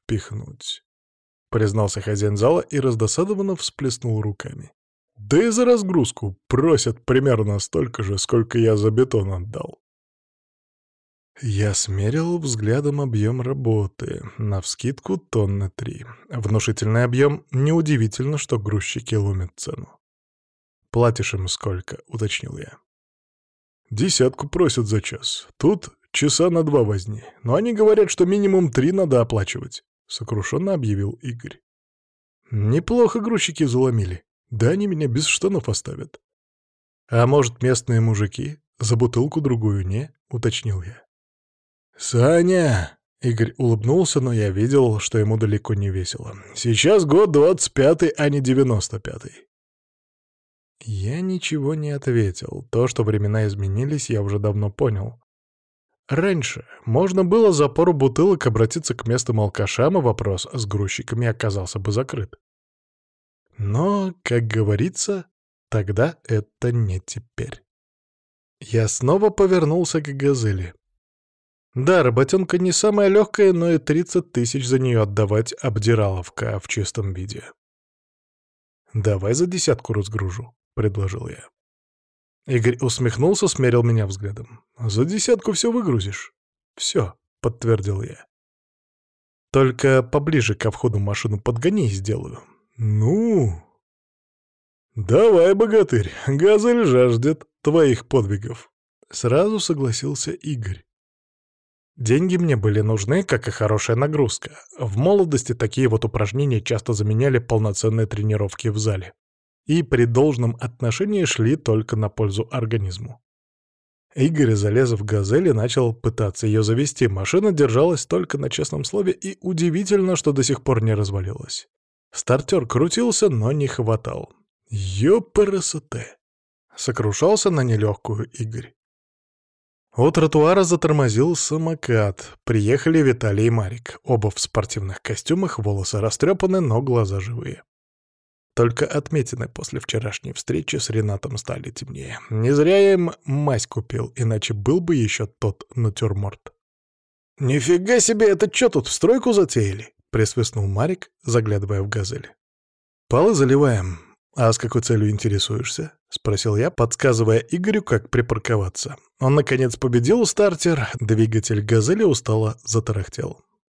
впихнуть», — признался хозяин зала и раздосадованно всплеснул руками. «Да и за разгрузку просят примерно столько же, сколько я за бетон отдал». Я смерил взглядом объем работы, навскидку тонны 3. Внушительный объем, неудивительно, что грузчики ломят цену. «Платишь им сколько?» — уточнил я. «10 просят за час. Тут часа на 2 возни. Но они говорят, что минимум 3 надо оплачивать», — сокрушенно объявил Игорь. «Неплохо грузчики заломили. Да они меня без штанов оставят». «А может, местные мужики? За бутылку другую не?» — уточнил я. «Саня!» — Игорь улыбнулся, но я видел, что ему далеко не весело. «Сейчас год 25-й, а не 95-й». Я ничего не ответил. То, что времена изменились, я уже давно понял. Раньше можно было за пару бутылок обратиться к местным алкашам, и вопрос с грузчиками оказался бы закрыт. Но, как говорится, тогда это не теперь. Я снова повернулся к «Газели». Да, работенка не самая легкая, но и 30 тысяч за нее отдавать обдираловка в чистом виде. «Давай за 10 разгружу», — предложил я. Игорь усмехнулся, смерил меня взглядом. «За 10 все выгрузишь?» «Все», — подтвердил я. «Только поближе ко входу машину подгони и сделаю». «Ну...» «Давай, богатырь, «Газель» жаждет твоих подвигов», — сразу согласился Игорь. Деньги мне были нужны, как и хорошая нагрузка. В молодости такие вот упражнения часто заменяли полноценные тренировки в зале. И при должном отношении шли только на пользу организму. Игорь залез в «Газель» и начал пытаться ее завести. Машина держалась только на честном слове, и удивительно, что до сих пор не развалилась. Стартер крутился, но не хватал. «Ёпарасоте!» — сокрушался на нелегкую Игорь. У тротуара затормозил самокат. Приехали Виталий и Марик. Оба в спортивных костюмах, волосы растрепаны, но глаза живые. Только отметины после вчерашней встречи с Ренатом стали темнее. Не зря я им мазь купил, иначе был бы еще тот натюрморт. «Нифига себе, это чё тут, стройку затеяли?» — присвистнул Марик, заглядывая в «Газель». «Полы заливаем. А с какой целью интересуешься?» — спросил я, подсказывая Игорю, как припарковаться. Он, наконец, победил стартер, двигатель «Газели» устало затарахтел.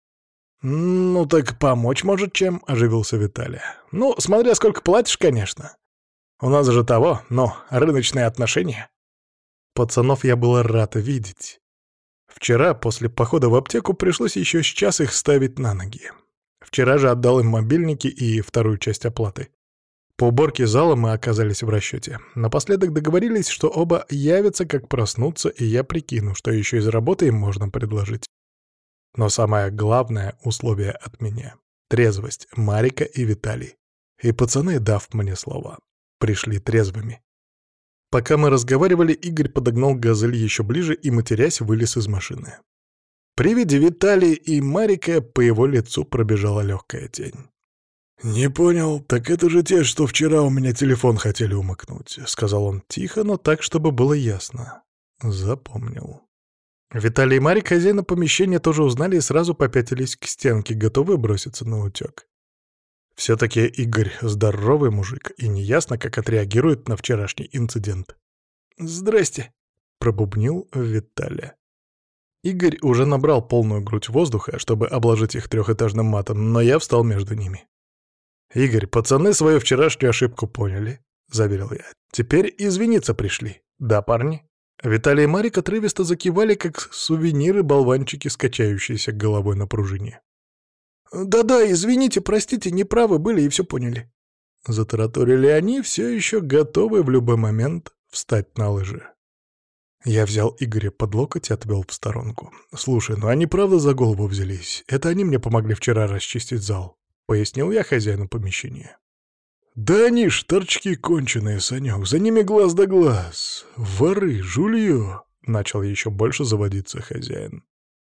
«Ну так помочь может чем?» — оживился Виталий. «Ну, смотря сколько платишь, конечно. У нас же того, рыночные отношения». Пацанов я был рад видеть. Вчера, после похода в аптеку, пришлось еще с час их ставить на ноги. Вчера же отдал им мобильники и вторую часть оплаты. По уборке зала мы оказались в расчете. Напоследок договорились, что оба явятся, как проснутся, и я прикину, что еще из работы им можно предложить. Но самое главное условие от меня — трезвость Марика и Виталий. И пацаны, дав мне слова, пришли трезвыми. Пока мы разговаривали, Игорь подогнал «Газель» еще ближе и, матерясь, вылез из машины. При виде Виталия и Марика по его лицу пробежала легкая тень. «Не понял, так это же те, что вчера у меня телефон хотели умыкнуть», — сказал он тихо, но так, чтобы было ясно. Запомнил. Виталий и Марик, хозяина помещения, тоже узнали и сразу попятились к стенке, готовые броситься на утек. Все-таки Игорь здоровый мужик, и неясно, как отреагирует на вчерашний инцидент. «Здрасте», — пробубнил Виталий. Игорь уже набрал полную грудь воздуха, чтобы обложить их трехэтажным матом, но я встал между ними. «Игорь, пацаны свою вчерашнюю ошибку поняли», — заверил я. «Теперь извиниться пришли. Да, парни?» Виталий и Марик отрывисто закивали, как сувениры-болванчики, скачающиеся головой на пружине. «Да-да, извините, простите, неправы были и все поняли». Затараторили они, все еще готовые в любой момент встать на лыжи. Я взял Игоря под локоть и отвел в сторонку. «Слушай, ну они правда за голову взялись? Это они мне помогли вчера расчистить зал», — пояснил я хозяину помещения. «Да они ж торчки конченые, Санек, за ними глаз да глаз. Воры, жулье!» — начал еще больше заводиться хозяин.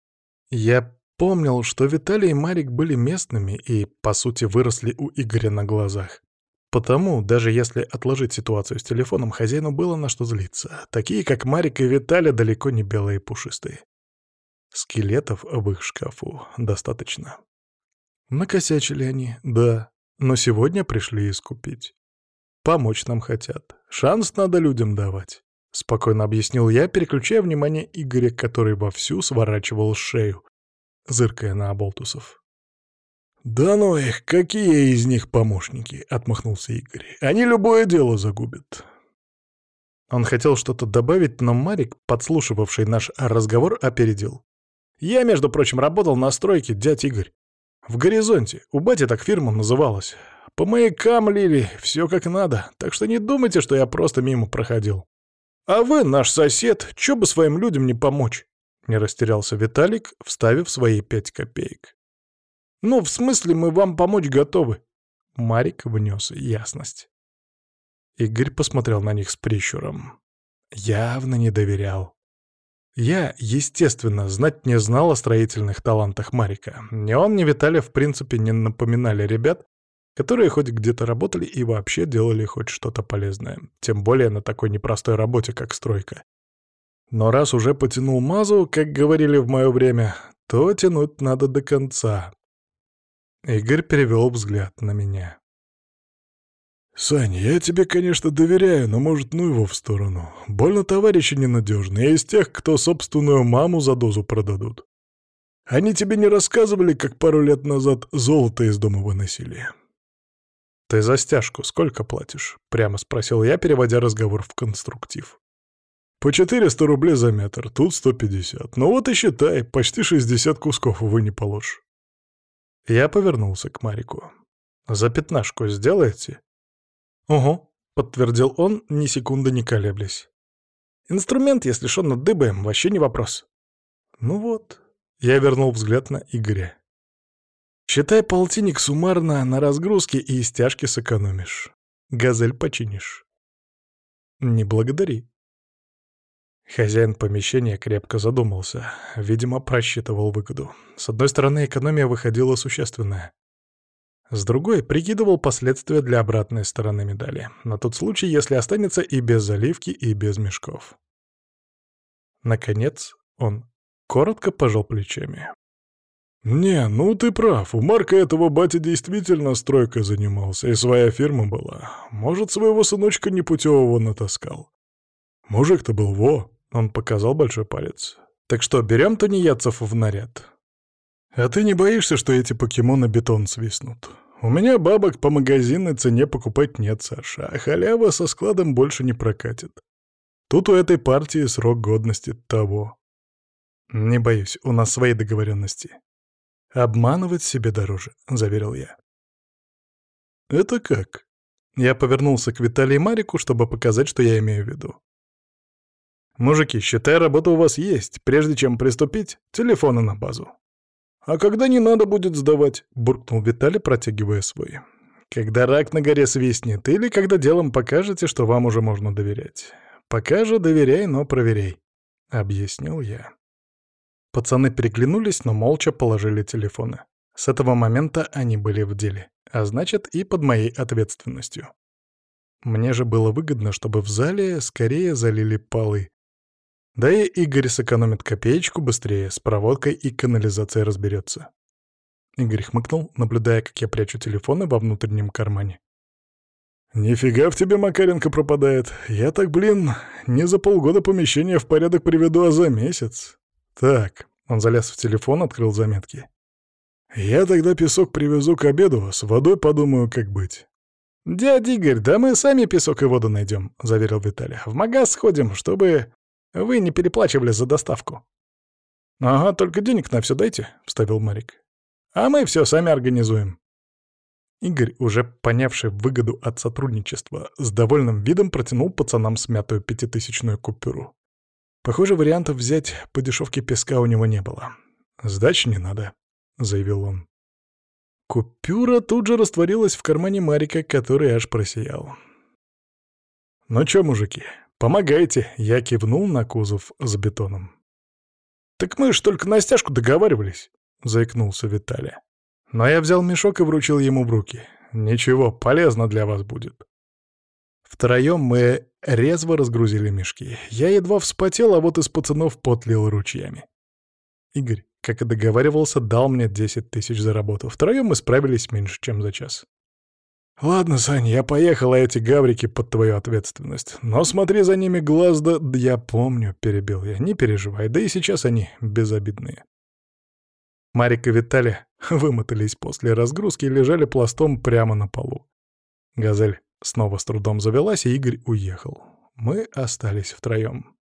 Я помнил, что Виталий и Марик были местными и, по сути, выросли у Игоря на глазах. Потому, даже если отложить ситуацию с телефоном, хозяину было на что злиться. Такие, как Марик и Виталий, далеко не белые и пушистые. Скелетов в их шкафу достаточно. Накосячили они, да, но сегодня пришли искупить. Помочь нам хотят. Шанс надо людям давать. Спокойно объяснил я, переключая внимание Игоря, который вовсю сворачивал шею, зыркая на оболтусов. «Да ну их, какие из них помощники?» — отмахнулся Игорь. «Они любое дело загубят». Он хотел что-то добавить, но Марик, подслушивавший наш разговор, опередил. «Я, между прочим, работал на стройке, дядь Игорь. В «Горизонте». У бати так фирма называлась. По маякам лили, все как надо, так что не думайте, что я просто мимо проходил. А вы, наш сосед, чё бы своим людям не помочь?» Не растерялся Виталик, вставив свои 5 копеек. «Ну, в смысле, мы вам помочь готовы». Марик внес ясность. Игорь посмотрел на них с прищуром. Явно не доверял. Я, естественно, знать не знал о строительных талантах Марика. Ни он, ни Виталий в принципе не напоминали ребят, которые хоть где-то работали и вообще делали хоть что-то полезное. Тем более на такой непростой работе, как стройка. Но раз уже потянул мазу, как говорили в мое время, то тянуть надо до конца. Игорь перевел взгляд на меня. «Саня, я тебе, конечно, доверяю, но, может, ну его в сторону. Больно товарищи ненадежные, я из тех, кто собственную маму за дозу продадут. Они тебе не рассказывали, как пару лет назад золото из дома выносили?» «Ты за стяжку сколько платишь?» — прямо спросил я, переводя разговор в конструктив. «По 400 рублей за метр, тут 150. Ну вот и считай, почти 60 кусков вы не положишь». Я повернулся к Марику. «За 15 сделаете?» «Угу», — подтвердил он, ни секунды не колеблясь. «Инструмент, если шо, надыбаем, вообще не вопрос». «Ну вот», — я вернул взгляд на Игоря. «Считай полтинник суммарно на разгрузке и стяжки сэкономишь. Газель починишь». «Не благодари». Хозяин помещения крепко задумался. Видимо, просчитывал выгоду. С одной стороны, экономия выходила существенная. С другой, прикидывал последствия для обратной стороны медали. На тот случай, если останется и без заливки, и без мешков. Наконец, он коротко пожал плечами. «Не, ну ты прав. У Марка этого батя действительно стройкой занимался, и своя фирма была. Может, своего сыночка непутевого натаскал. Мужик-то был во!» — он показал большой палец. «Так что, берем тунеядцев в наряд?» «А ты не боишься, что эти покемоны бетон свистнут? У меня бабок по магазинной цене покупать нет, Саша, а халява со складом больше не прокатит. Тут у этой партии срок годности того». «Не боюсь, у нас свои договоренности». «Обманывать себе дороже», — заверил я. «Это как?» Я повернулся к Виталию и Марику, чтобы показать, что я имею в виду. «Мужики, считай, работа у вас есть. Прежде чем приступить, телефоны на базу». «А когда не надо будет сдавать?» — буркнул Виталий, протягивая свой. «Когда рак на горе свистнет, или когда делом покажете, что вам уже можно доверять. Пока же доверяй, но проверяй», — объяснил я. Пацаны переглянулись, но молча положили телефоны. С этого момента они были в деле, а значит, и под моей ответственностью. Мне же было выгодно, чтобы в зале скорее залили полы. Да и Игорь сэкономит копеечку быстрее, с проводкой и канализацией разберется. Игорь хмыкнул, наблюдая, как я прячу телефоны во внутреннем кармане. «Нифига в тебе Макаренко пропадает. Я так, не за полгода помещение в порядок приведу, а за месяц. Так», — он залез в телефон, открыл заметки. «Я тогда песок привезу к обеду, с водой подумаю, как быть». «Дядя Игорь, да мы сами песок и воду найдем», — заверил Виталий. «В магаз сходим, чтобы вы не переплачивали за доставку». «Ага, только денег на все дайте», — вставил Марик. «А мы все сами организуем». Игорь, уже понявший выгоду от сотрудничества, с довольным видом протянул пацанам смятую 5000-ную купюру. Похоже, вариантов взять по дешевке песка у него не было. «Сдачи не надо», — заявил он. Купюра тут же растворилась в кармане Марика, который аж просиял. «Ну чё, мужики, помогайте!» — я кивнул на кузов с бетоном. «Так мы ж только на стяжку договаривались», — заикнулся Виталий. Но я взял мешок и вручил ему в руки. «Ничего, полезно для вас будет». Втроем мы резво разгрузили мешки. Я едва вспотел, а вот из пацанов пот лил ручьями. «Игорь, как и договаривался, дал мне 10 тысяч за работу. Втроем мы справились меньше, чем за час. «Ладно, Сань, я поехал, а эти гаврики под твою ответственность. Но смотри за ними глаз да...» «Да я помню», — перебил я, — «не переживай, да и сейчас они безобидные». Марик и Виталий вымотались после разгрузки и лежали пластом прямо на полу. «Газель» снова с трудом завелась, и Игорь уехал. Мы остались втроем.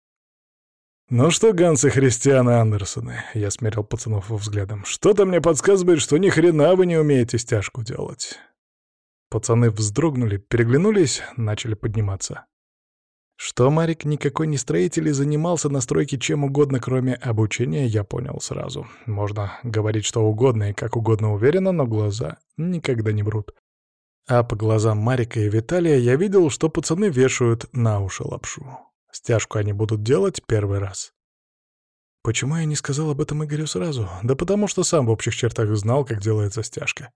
«Ну что, Ганс и Христиан Андерсоны?» — я смерил пацанов взглядом. «Что-то мне подсказывает, что ни хрена вы не умеете стяжку делать». Пацаны вздрогнули, переглянулись, начали подниматься. Что Марик никакой не строитель и занимался на стройке чем угодно, кроме обучения, я понял сразу. Можно говорить что угодно и как угодно уверенно, но глаза никогда не врут. А по глазам Марика и Виталия я видел, что пацаны вешают на уши лапшу. Стяжку они будут делать первый раз. Почему я не сказал об этом Игорю сразу? Да потому что сам в общих чертах знал, как делается стяжка.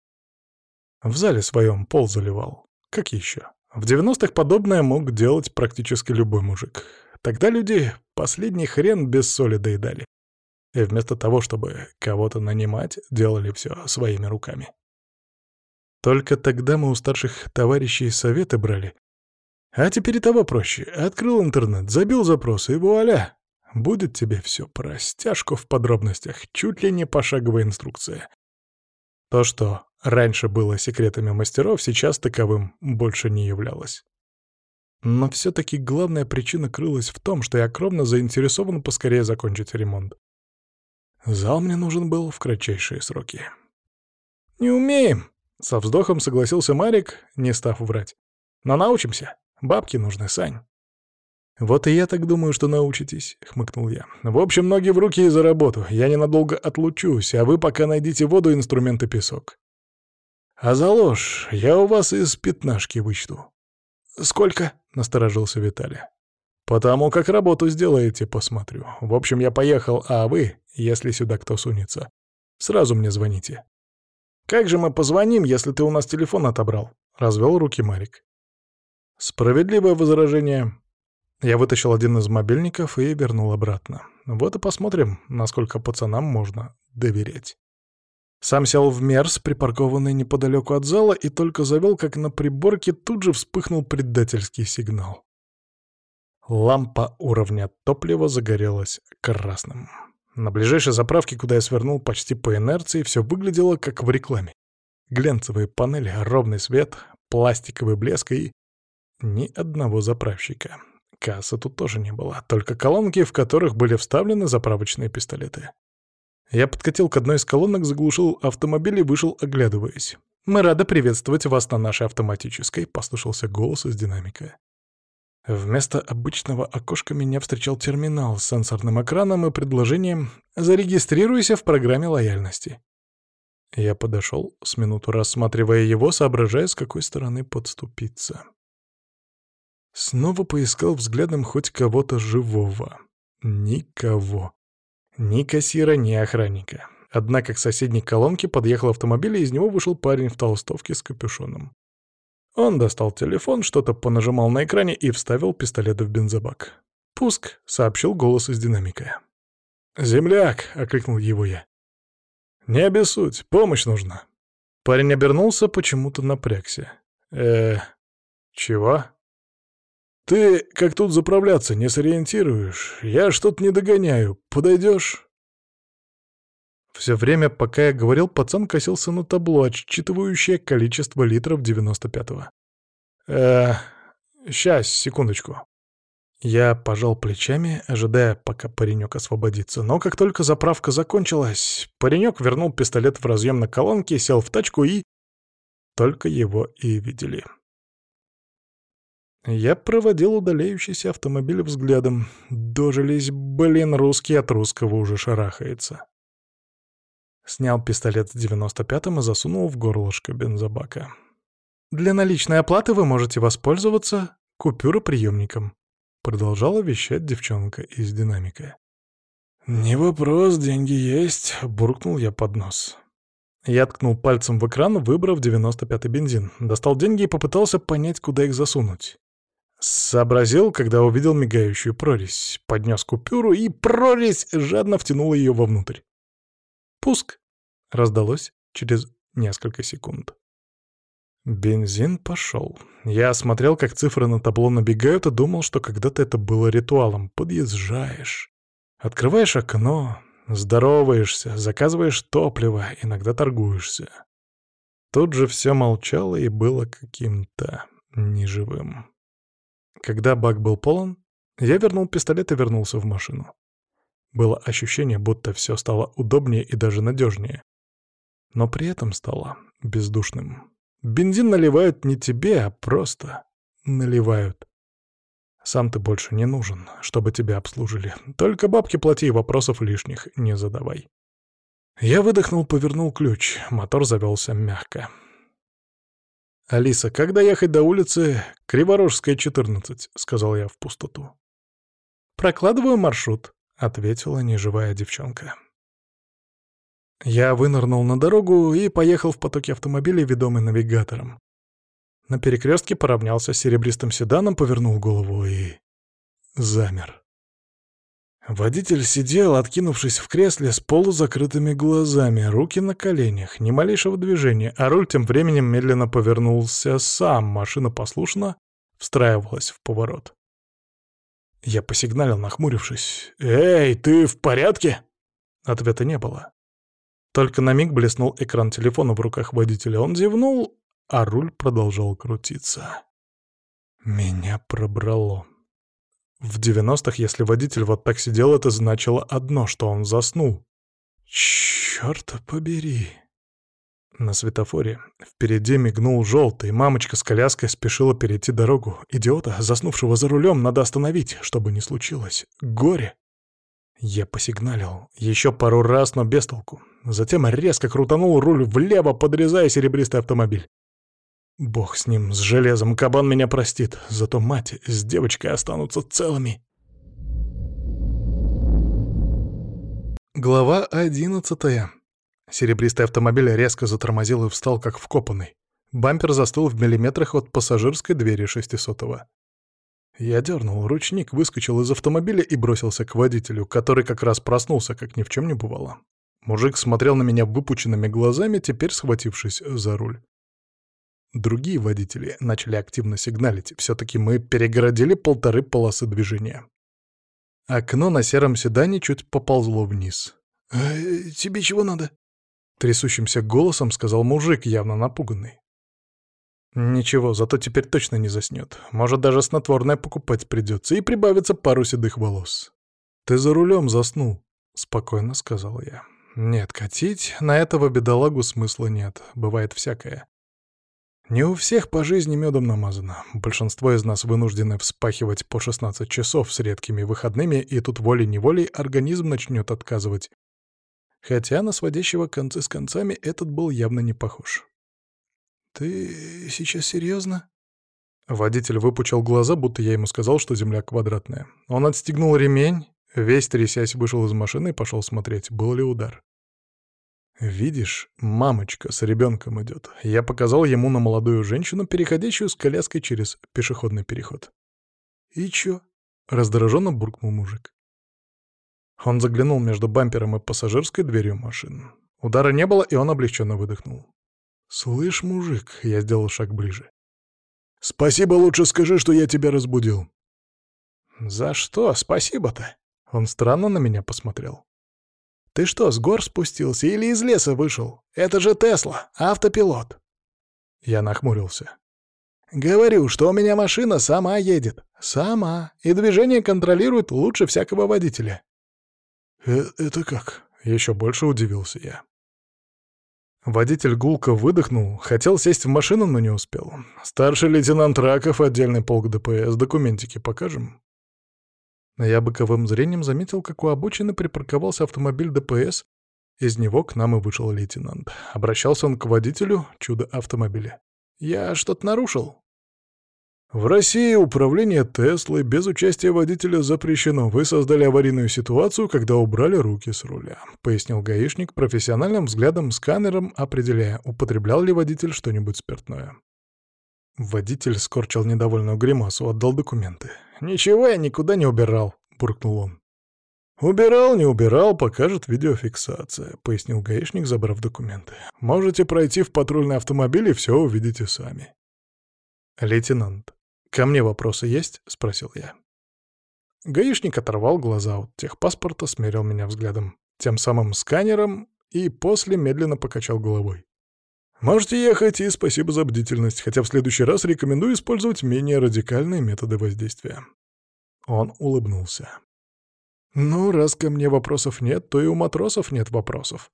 В зале своем пол заливал. Как еще? В 90-х подобное мог делать практически любой мужик. Тогда люди последний хрен без соли доедали. И вместо того, чтобы кого-то нанимать, делали все своими руками. Только тогда мы у старших товарищей советы брали. А теперь и того проще. Открыл интернет, забил запрос, и вуаля! Будет тебе все про стяжку в подробностях, чуть ли не пошаговая инструкция. То, что раньше было секретами мастеров, сейчас таковым больше не являлось. Но все-таки главная причина крылась в том, что я кровно заинтересован поскорее закончить ремонт. Зал мне нужен был в кратчайшие сроки. «Не умеем», — со вздохом согласился Марик, не став врать. «Но научимся. Бабки нужны, Сань». «Вот и я так думаю, что научитесь», — хмыкнул я. «В общем, ноги в руки и за работу. Я ненадолго отлучусь, а вы пока найдите воду, инструменты, песок. А за ложь я у вас из пятнашки вычту». «Сколько?» — насторожился Виталий. «Потому как работу сделаете, посмотрю. В общем, я поехал, а вы, если сюда кто сунется, сразу мне звоните». «Как же мы позвоним, если ты у нас телефон отобрал?» — развел руки Марик. «Справедливое возражение». Я вытащил один из мобильников и вернул обратно. Вот и посмотрим, насколько пацанам можно доверять. Сам сел в Мерс, припаркованный неподалеку от зала, и только завел, как на приборке тут же вспыхнул предательский сигнал. Лампа уровня топлива загорелась красным. На ближайшей заправке, куда я свернул почти по инерции, все выглядело как в рекламе. Глянцевые панели, ровный свет, пластиковый блеск и ни одного заправщика. Кассы тут тоже не было, только колонки, в которых были вставлены заправочные пистолеты. Я подкатил к одной из колонок, заглушил автомобиль и вышел, оглядываясь. «Мы рады приветствовать вас на нашей автоматической», — послышался голос из динамика. Вместо обычного окошка меня встречал терминал с сенсорным экраном и предложением «Зарегистрируйся в программе лояльности». Я подошел, с минуту рассматривая его, соображая, с какой стороны подступиться. Снова поискал взглядом хоть кого-то живого. Никого. Ни кассира, ни охранника. Однако к соседней колонке подъехал автомобиль, и из него вышел парень в толстовке с капюшоном. Он достал телефон, что-то понажимал на экране и вставил пистолет в бензобак. «Пуск», — сообщил голос из динамика. «Земляк», — окликнул его я. «Не обессудь, помощь нужна». Парень обернулся, почему-то напрягся. Чего?» «Ты как тут заправляться не сориентируешь? Я что-то не догоняю. Подойдешь?» Все время, пока я говорил, пацан косился на табло, отсчитывающее количество литров 95-го. Сейчас, секундочку». Я пожал плечами, ожидая, пока паренек освободится. Но как только заправка закончилась, паренек вернул пистолет в разъем на колонке, сел в тачку и... Только его и видели. Я проводил удаляющийся автомобиль взглядом. Дожились, блин, русский от русского уже шарахается. Снял пистолет с 95-м и засунул в горлышко бензобака. «Для наличной оплаты вы можете воспользоваться купюроприемником», продолжала вещать девчонка из динамика. «Не вопрос, деньги есть», — буркнул я под нос. Я ткнул пальцем в экран, выбрав 95-й бензин. Достал деньги и попытался понять, куда их засунуть. Сообразил, когда увидел мигающую прорезь. Поднес купюру, и прорезь жадно втянула ее вовнутрь. «Пуск!» — раздалось через несколько секунд. Бензин пошел. Я смотрел, как цифры на табло набегают, и думал, что когда-то это было ритуалом. Подъезжаешь, открываешь окно, здороваешься, заказываешь топливо, иногда торгуешься. Тут же все молчало и было каким-то неживым. Когда бак был полон, я вернул пистолет и вернулся в машину. Было ощущение, будто все стало удобнее и даже надежнее. Но при этом стало бездушным. Бензин наливают не тебе, а просто наливают. Сам ты больше не нужен, чтобы тебя обслужили. Только бабки плати и вопросов лишних не задавай. Я выдохнул, повернул ключ. Мотор завелся мягко. «Алиса, как доехать до улицы Криворожская, 14?» — сказал я в пустоту. «Прокладываю маршрут», — ответила неживая девчонка. Я вынырнул на дорогу и поехал в потоке автомобилей, ведомый навигатором. На перекрестке поравнялся с серебристым седаном, повернул голову и замер. Водитель сидел, откинувшись в кресле с полузакрытыми глазами, руки на коленях, ни малейшего движения, а руль тем временем медленно повернулся сам, машина послушно встраивалась в поворот. Я посигналил, нахмурившись. «Эй, ты в порядке?» Ответа не было. Только на миг блеснул экран телефона в руках водителя. Он зевнул, а руль продолжал крутиться. Меня пробрало. В 90-х, если водитель вот так сидел, это значило одно, что он заснул. Чёрт побери. На светофоре впереди мигнул желтый. Мамочка с коляской спешила перейти дорогу. Идиота, заснувшего за рулем, надо остановить, чтобы не случилось. Горе. Я посигналил. Еще пару раз, но без толку. Затем резко крутанул руль влево, подрезая серебристый автомобиль. Бог с ним, с железом, кабан меня простит. Зато мать с девочкой останутся целыми. Глава 11. Серебристый автомобиль резко затормозил и встал, как вкопанный. Бампер застыл в миллиметрах от пассажирской двери 600-го. Я дернул ручник, выскочил из автомобиля и бросился к водителю, который как раз проснулся, как ни в чем не бывало. Мужик смотрел на меня выпученными глазами, теперь схватившись за руль. Другие водители начали активно сигналить. Все-таки мы перегородили 1,5 полосы движения. Окно на сером седане чуть поползло вниз. «Тебе чего надо?» — трясущимся голосом сказал мужик, явно напуганный. «Ничего, зато теперь точно не заснет. Может, даже снотворное покупать придется, и прибавится пару седых волос». «Ты за рулем заснул», — спокойно сказал я. «Нет, катить на этого бедолагу смысла нет. Бывает всякое. Не у всех по жизни медом намазано. Большинство из нас вынуждены вспахивать по 16 часов с редкими выходными, и тут волей-неволей организм начнет отказывать. Хотя на сводящего концы с концами этот был явно не похож. «Ты сейчас серьезно?» Водитель выпучил глаза, будто я ему сказал, что земля квадратная. Он отстегнул ремень, весь трясясь вышел из машины и пошел смотреть, был ли удар. «Видишь, мамочка с ребенком идет». Я показал ему на молодую женщину, переходящую с коляской через пешеходный переход. «И чё?» — раздраженно буркнул мужик. Он заглянул между бампером и пассажирской дверью машины. Удара не было, и он облегченно выдохнул. «Слышь, мужик», — я сделал шаг ближе. «Спасибо, лучше скажи, что я тебя разбудил». «За что спасибо-то?» Он странно на меня посмотрел. «Ты что, с гор спустился или из леса вышел? Это же Тесла, автопилот». Я нахмурился. «Говорю, что у меня машина сама едет. Сама. И движение контролирует лучше всякого водителя». «Это как?» — еще больше удивился я. Водитель гулко выдохнул, хотел сесть в машину, но не успел. «Старший лейтенант Раков, отдельный полк ДПС. Документики покажем?» Я боковым зрением заметил, как у обочины припарковался автомобиль ДПС. Из него к нам и вышел лейтенант. Обращался он к водителю чудо-автомобиля. «Я что-то нарушил?» «В России управление Теслой без участия водителя запрещено. Вы создали аварийную ситуацию, когда убрали руки с руля», — пояснил гаишник, профессиональным взглядом сканером определяя, употреблял ли водитель что-нибудь спиртное. Водитель скорчил недовольную гримасу, отдал документы. «Ничего я никуда не убирал», — буркнул он. «Убирал, не убирал, покажет видеофиксация», — пояснил гаишник, забрав документы. «Можете пройти в патрульный автомобиль и все увидите сами». «Лейтенант, ко мне вопросы есть?» — спросил я. Гаишник оторвал глаза от техпаспорта, смерил меня взглядом, тем самым сканером, и после медленно покачал головой. «Можете ехать, и спасибо за бдительность, хотя в следующий раз рекомендую использовать менее радикальные методы воздействия». Он улыбнулся. «Ну, раз ко мне вопросов нет, то и у матросов нет вопросов».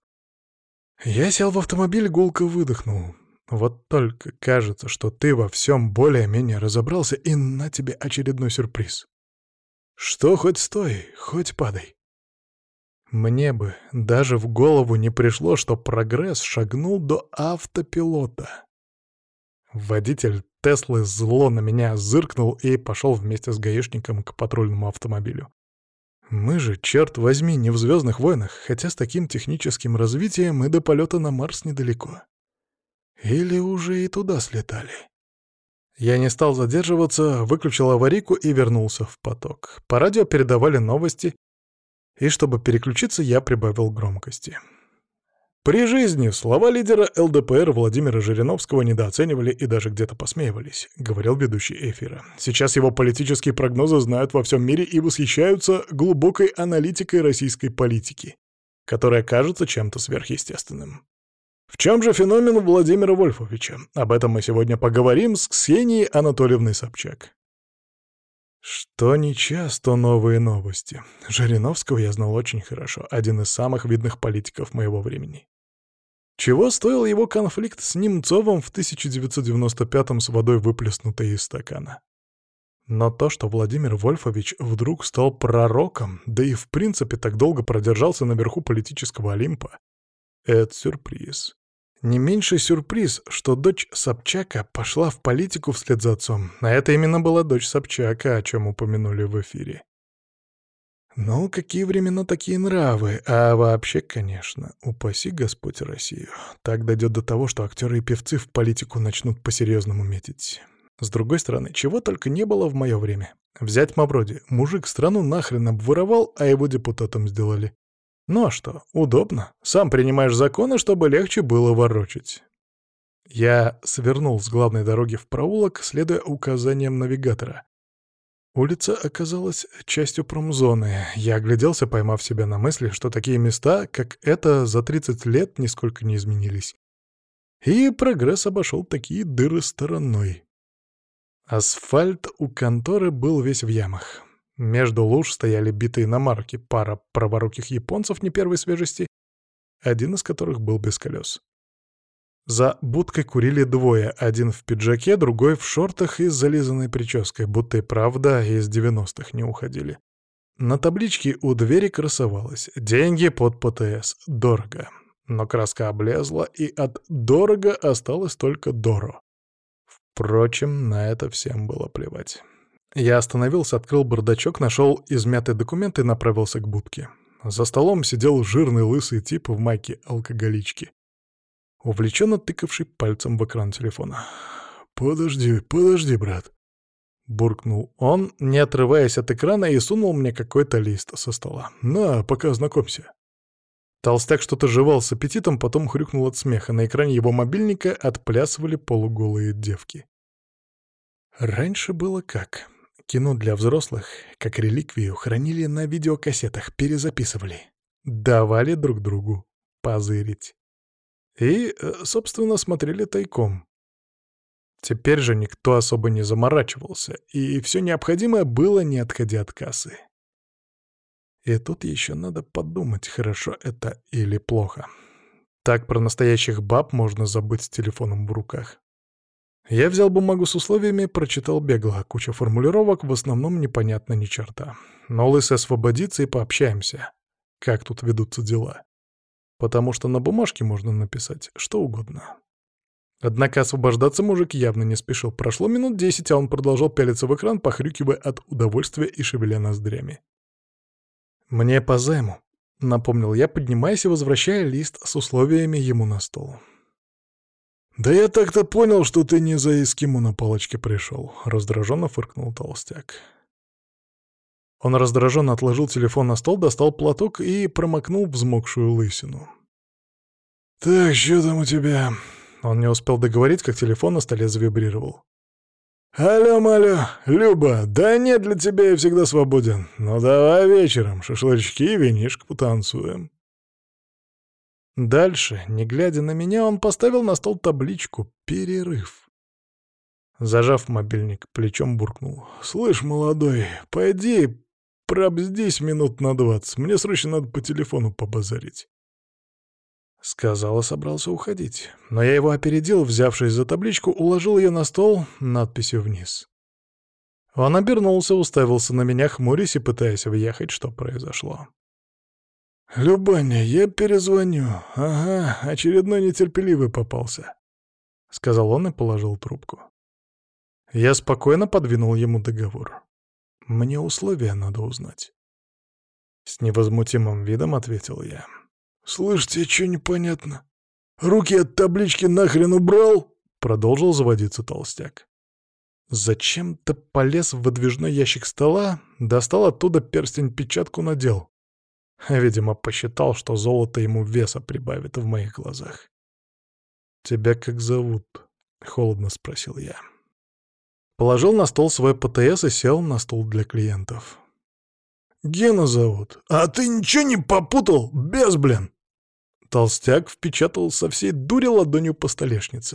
Я сел в автомобиль, гулко выдохнул. Вот только кажется, что ты во всем более-менее разобрался, и на тебе очередной сюрприз. Что хоть стой, хоть падай. Мне бы даже в голову не пришло, что прогресс шагнул до автопилота. Водитель Теслы зло на меня зыркнул и пошел вместе с гаишником к патрульному автомобилю. Мы же, черт возьми, не в «Звездных войнах», хотя с таким техническим развитием мы до полета на Марс недалеко. Или уже и туда слетали. Я не стал задерживаться, выключил аварийку и вернулся в поток. По радио передавали новости, и чтобы переключиться, я прибавил громкости. При жизни слова лидера ЛДПР Владимира Жириновского недооценивали и даже где-то посмеивались, говорил ведущий эфира. Сейчас его политические прогнозы знают во всем мире и восхищаются глубокой аналитикой российской политики, которая кажется чем-то сверхъестественным. В чем же феномен Владимира Вольфовича? Об этом мы сегодня поговорим с Ксенией Анатольевной Собчак. Что ни час, то новые новости. Жириновского я знал очень хорошо, один из самых видных политиков моего времени. Чего стоил его конфликт с Немцовым в 1995-м с водой, выплеснутой из стакана? Но то, что Владимир Вольфович вдруг стал пророком, да и в принципе так долго продержался наверху политического Олимпа, это сюрприз. Не меньший сюрприз, что дочь Собчака пошла в политику вслед за отцом. А это именно была дочь Собчака, о чем упомянули в эфире. Ну, какие времена, такие нравы. А вообще, конечно, упаси Господь Россию. Так дойдет до того, что актеры и певцы в политику начнут по-серьезному метить. С другой стороны, чего только не было в мое время. Взять Мавроди. Мужик страну нахрен обворовал, а его депутатом сделали. Ну а что, удобно. Сам принимаешь законы, чтобы легче было ворочать. Я свернул с главной дороги в проулок, следуя указаниям навигатора. Улица оказалась частью промзоны. Я огляделся, поймав себя на мысли, что такие места, как это, за 30 лет нисколько не изменились. И прогресс обошел такие дыры стороной. Асфальт у конторы был весь в ямах. Между луж стояли битые иномарки, пара праворуких японцев не первой свежести, один из которых был без колес. За будкой курили двое, один в пиджаке, другой в шортах и с зализанной прической, будто и правда из 90-х не уходили. На табличке у двери красовалось «Деньги под ПТС. Дорого». Но краска облезла, и от «дорого» осталось только «доро». Впрочем, на это всем было плевать. Я остановился, открыл бардачок, нашел измятый документ и направился к будке. За столом сидел жирный лысый тип в майке алкоголички, увлеченно тыкавший пальцем в экран телефона. «Подожди, брат», — буркнул он, не отрываясь от экрана, и сунул мне какой-то лист со стола. «На, пока знакомься». Толстяк что-то жевал с аппетитом, потом хрюкнул от смеха. На экране его мобильника отплясывали полуголые девки. Раньше было как? Кино для взрослых, как реликвию, хранили на видеокассетах, перезаписывали. Давали друг другу позырить. И, собственно, смотрели тайком. Теперь же никто особо не заморачивался, и все необходимое было, не отходя от кассы. И тут еще надо подумать, хорошо это или плохо. Так про настоящих баб можно забыть с телефоном в руках. Я взял бумагу с условиями, прочитал бегло, куча формулировок, в основном непонятно ни черта. Но лысый освободится и пообщаемся, как тут ведутся дела. Потому что на бумажке можно написать что угодно. Однако освобождаться мужик явно не спешил. Прошло минут 10, а он продолжал пялиться в экран, похрюкивая от удовольствия и шевеля ноздрями. «Мне по займу», — напомнил я, поднимаясь и возвращая лист с условиями ему на стол. «Да я так-то понял, что ты не за эскимо на палочке пришел», — раздраженно фыркнул толстяк. Он раздраженно отложил телефон на стол, достал платок и промокнул взмокшую лысину. «Так, что там у тебя?» Он не успел договорить, как телефон на столе завибрировал. «Алло, Люба, да нет, для тебя я всегда свободен. Ну давай вечером, шашлычки и винишко потанцуем». Дальше, не глядя на меня, он поставил на стол табличку «Перерыв». Зажав мобильник, плечом буркнул. «Слышь, молодой, пойди пробздись минут на 20. Мне срочно надо по телефону побазарить». Сказал и собрался уходить. Но я его опередил, взявшись за табличку, уложил ее на стол надписью вниз. Он обернулся, уставился на меня, хмурясь и пытаясь въехать, что произошло. «Любаня, я перезвоню. Ага, очередной нетерпеливый попался», — сказал он и положил трубку. Я спокойно подвинул ему договор. «Мне условия надо узнать». С невозмутимым видом ответил я. «Слышь, тебе чё непонятно? Руки от таблички нахрен убрал?» Продолжил заводиться толстяк. Зачем-то полез в выдвижной ящик стола, достал оттуда перстень-печатку, надел. Видимо, посчитал, что золото ему веса прибавит в моих глазах. «Тебя как зовут?» — холодно спросил я. Положил на стол свой ПТС и сел на стул для клиентов. «Гена зовут. А ты ничего не попутал? Без, блин!» Толстяк впечатал со всей дури ладонью по столешнице.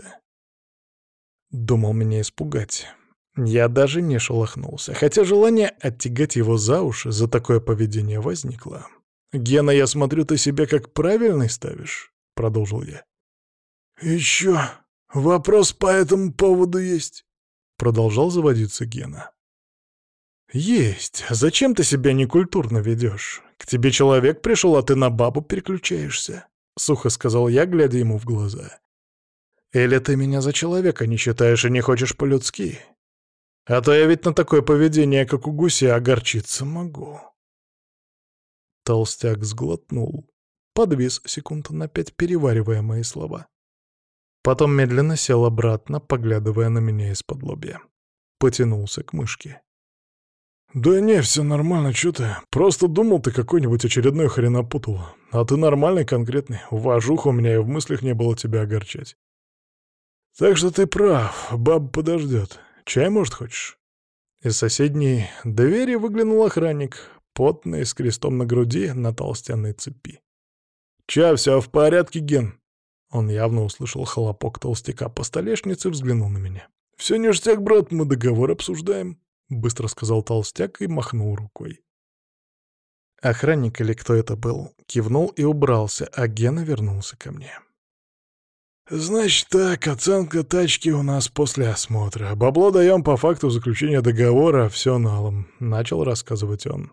Думал меня испугать. Я даже не шелохнулся, хотя желание оттягать его за уши за такое поведение возникло. «Гена, я смотрю, ты себя как правильный ставишь?» — продолжил я. «Еще вопрос по этому поводу есть?» — продолжал заводиться Гена. «Есть. Зачем ты себя некультурно ведешь? К тебе человек пришел, а ты на бабу переключаешься», — сухо сказал я, глядя ему в глаза. «Или ты меня за человека не считаешь и не хочешь по-людски? А то я ведь на такое поведение, как у гуся, огорчиться могу». Толстяк сглотнул, подвис секунд на 5, переваривая мои слова. Потом медленно сел обратно, поглядывая на меня из-под лобья. Потянулся к мышке. «Да не, все нормально, чё ты? Просто думал, ты какой-нибудь очередной хрен напутал. А ты нормальный, конкретный. Уважуха у меня и в мыслях не было тебя огорчать. Так что ты прав, баба подождет. Чай, может, хочешь?» Из соседней двери выглянул охранник, потный, с крестом на груди, на толстенной цепи. «Ча, все в порядке, Ген?» Он явно услышал хлопок толстяка по столешнице и взглянул на меня. «Все ништяк, брат, мы договор обсуждаем», — быстро сказал толстяк и махнул рукой. Охранник или кто это был, кивнул и убрался, а Гена вернулся ко мне. «Значит так, оценка тачки у нас после осмотра. Бабло даем по факту заключения договора, все налом», — начал рассказывать он.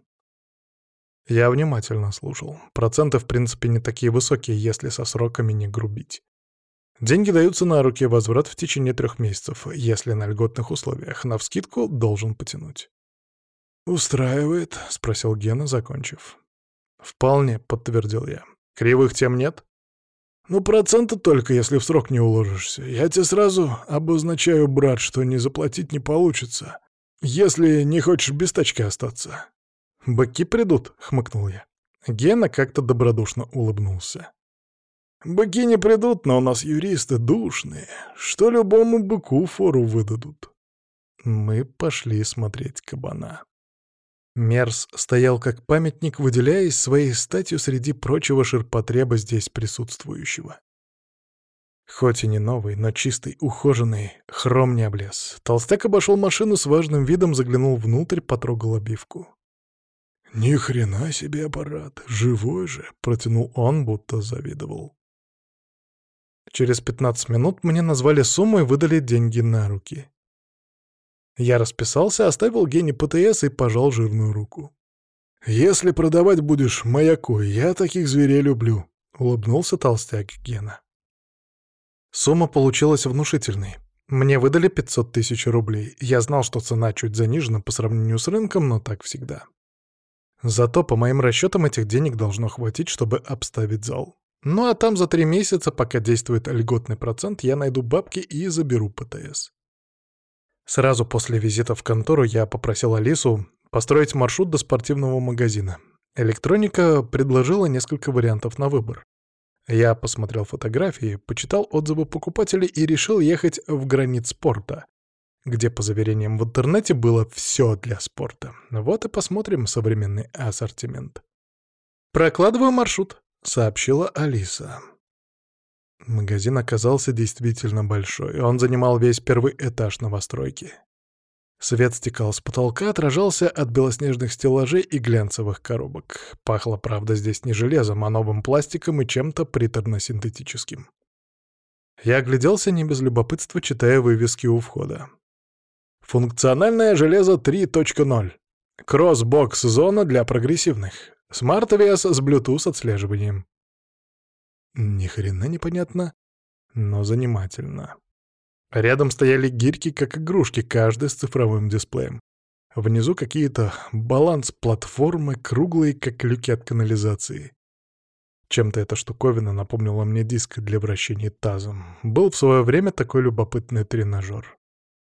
Я внимательно слушал. Проценты, в принципе, не такие высокие, если со сроками не грубить. Деньги даются на руки, возврат в течение 3 месяцев, если на льготных условиях. Навскидку должен потянуть. «Устраивает?» — спросил Гена, закончив. «Вполне», — подтвердил я. «Кривых тем нет?» «Ну, проценты только, если в срок не уложишься. Я тебе сразу обозначаю, брат, что не заплатить не получится, если не хочешь без тачки остаться». «Быки придут», — хмыкнул я. Гена как-то добродушно улыбнулся. «Быки не придут, но у нас юристы душные, что любому быку фору выдадут». Мы пошли смотреть кабана. Мерс стоял как памятник, выделяясь своей статью среди прочего ширпотреба здесь присутствующего. Хоть и не новый, но чистый, ухоженный, хром не облез. Толстяк обошел машину с важным видом, заглянул внутрь, потрогал обивку. «Ни хрена себе аппарат, живой же!» — протянул он, будто завидовал. Через 15 минут мне назвали сумму и выдали деньги на руки. Я расписался, оставил Гене ПТС и пожал жирную руку. «Если продавать будешь маяку, я таких зверей люблю», — улыбнулся толстяк Гена. Сумма получилась внушительной. Мне выдали 500 000 рублей. Я знал, что цена чуть занижена по сравнению с рынком, но так всегда. Зато, по моим расчетам, этих денег должно хватить, чтобы обставить зал. Ну а там за 3 месяца, пока действует льготный процент, я найду бабки и заберу ПТС. Сразу после визита в контору я попросил Алису Построить маршрут до спортивного магазина. Электроника предложила несколько вариантов на выбор. Я посмотрел фотографии, почитал отзывы покупателей и решил ехать в границ спорта, где, по заверениям в интернете, было все для спорта. Вот и посмотрим современный ассортимент. «Прокладываю маршрут», — сообщила Алиса. Магазин оказался действительно большой. Он занимал весь первый этаж новостройки. Свет стекал с потолка, отражался от белоснежных стеллажей и глянцевых коробок. Пахло, правда, здесь не железом, а новым пластиком и чем-то приторно-синтетическим. Я огляделся не без любопытства, читая вывески у входа. «Функциональное железо 3.0. Кросс-бокс-зона для прогрессивных. Смарт-вес с Bluetooth отслеживанием». Ни хрена непонятно, но занимательно. Рядом стояли гирьки, как игрушки, каждый с цифровым дисплеем. Внизу какие-то баланс-платформы, круглые, как люки от канализации. Чем-то эта штуковина напомнила мне диск для вращения тазом. Был в свое время такой любопытный тренажер.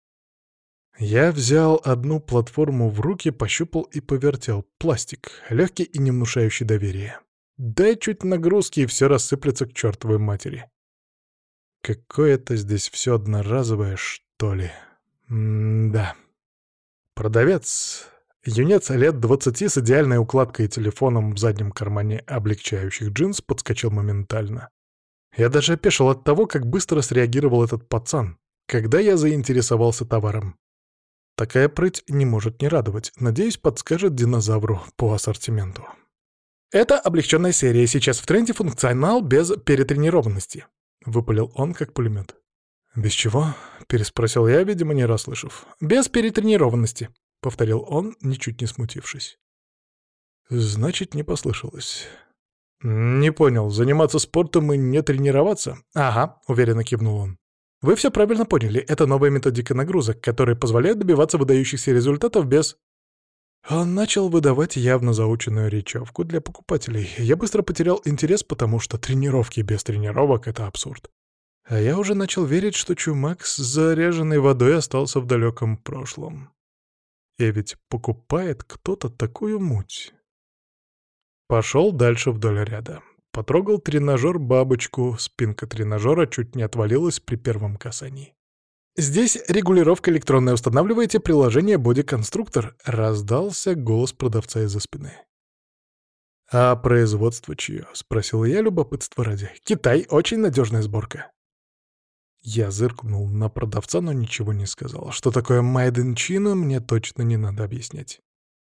Я взял одну платформу в руки, пощупал и повертел. Пластик, легкий и не внушающий доверия. Дай чуть нагрузки, и все рассыплется к чертовой матери. Какое-то здесь все одноразовое, что ли. Да. Продавец, юнец лет 20 с идеальной укладкой и телефоном в заднем кармане облегчающих джинс, подскочил моментально. Я даже опешил от того, как быстро среагировал этот пацан, когда я заинтересовался товаром. Такая прыть не может не радовать. Надеюсь, подскажет динозавру по ассортименту. «Это облегченная серия, сейчас в тренде функционал без перетренированности», — выпалил он, как пулемет. «Без чего?» — переспросил я, видимо, не расслышав. «Без перетренированности», — повторил он, ничуть не смутившись. «Значит, не послышалось». «Не понял, заниматься спортом и не тренироваться?» «Ага», — уверенно кивнул он. «Вы все правильно поняли, это новая методика нагрузок, которая позволяет добиваться выдающихся результатов без...» Он начал выдавать явно заученную речевку для покупателей. Я быстро потерял интерес, потому что тренировки без тренировок — это абсурд. А я уже начал верить, что чумак с заряженной водой остался в далеком прошлом. И ведь покупает кто-то такую муть. Пошел дальше вдоль ряда. Потрогал тренажер-бабочку, спинка тренажера чуть не отвалилась при первом касании. «Здесь регулировка электронная, устанавливаете приложение «Боди-конструктор», — раздался голос продавца из-за спины. «А производство чье?» — спросил я, любопытство ради. «Китай, очень надежная сборка». Я зыркнул на продавца, но ничего не сказал. Что такое «Made in China» мне точно не надо объяснять.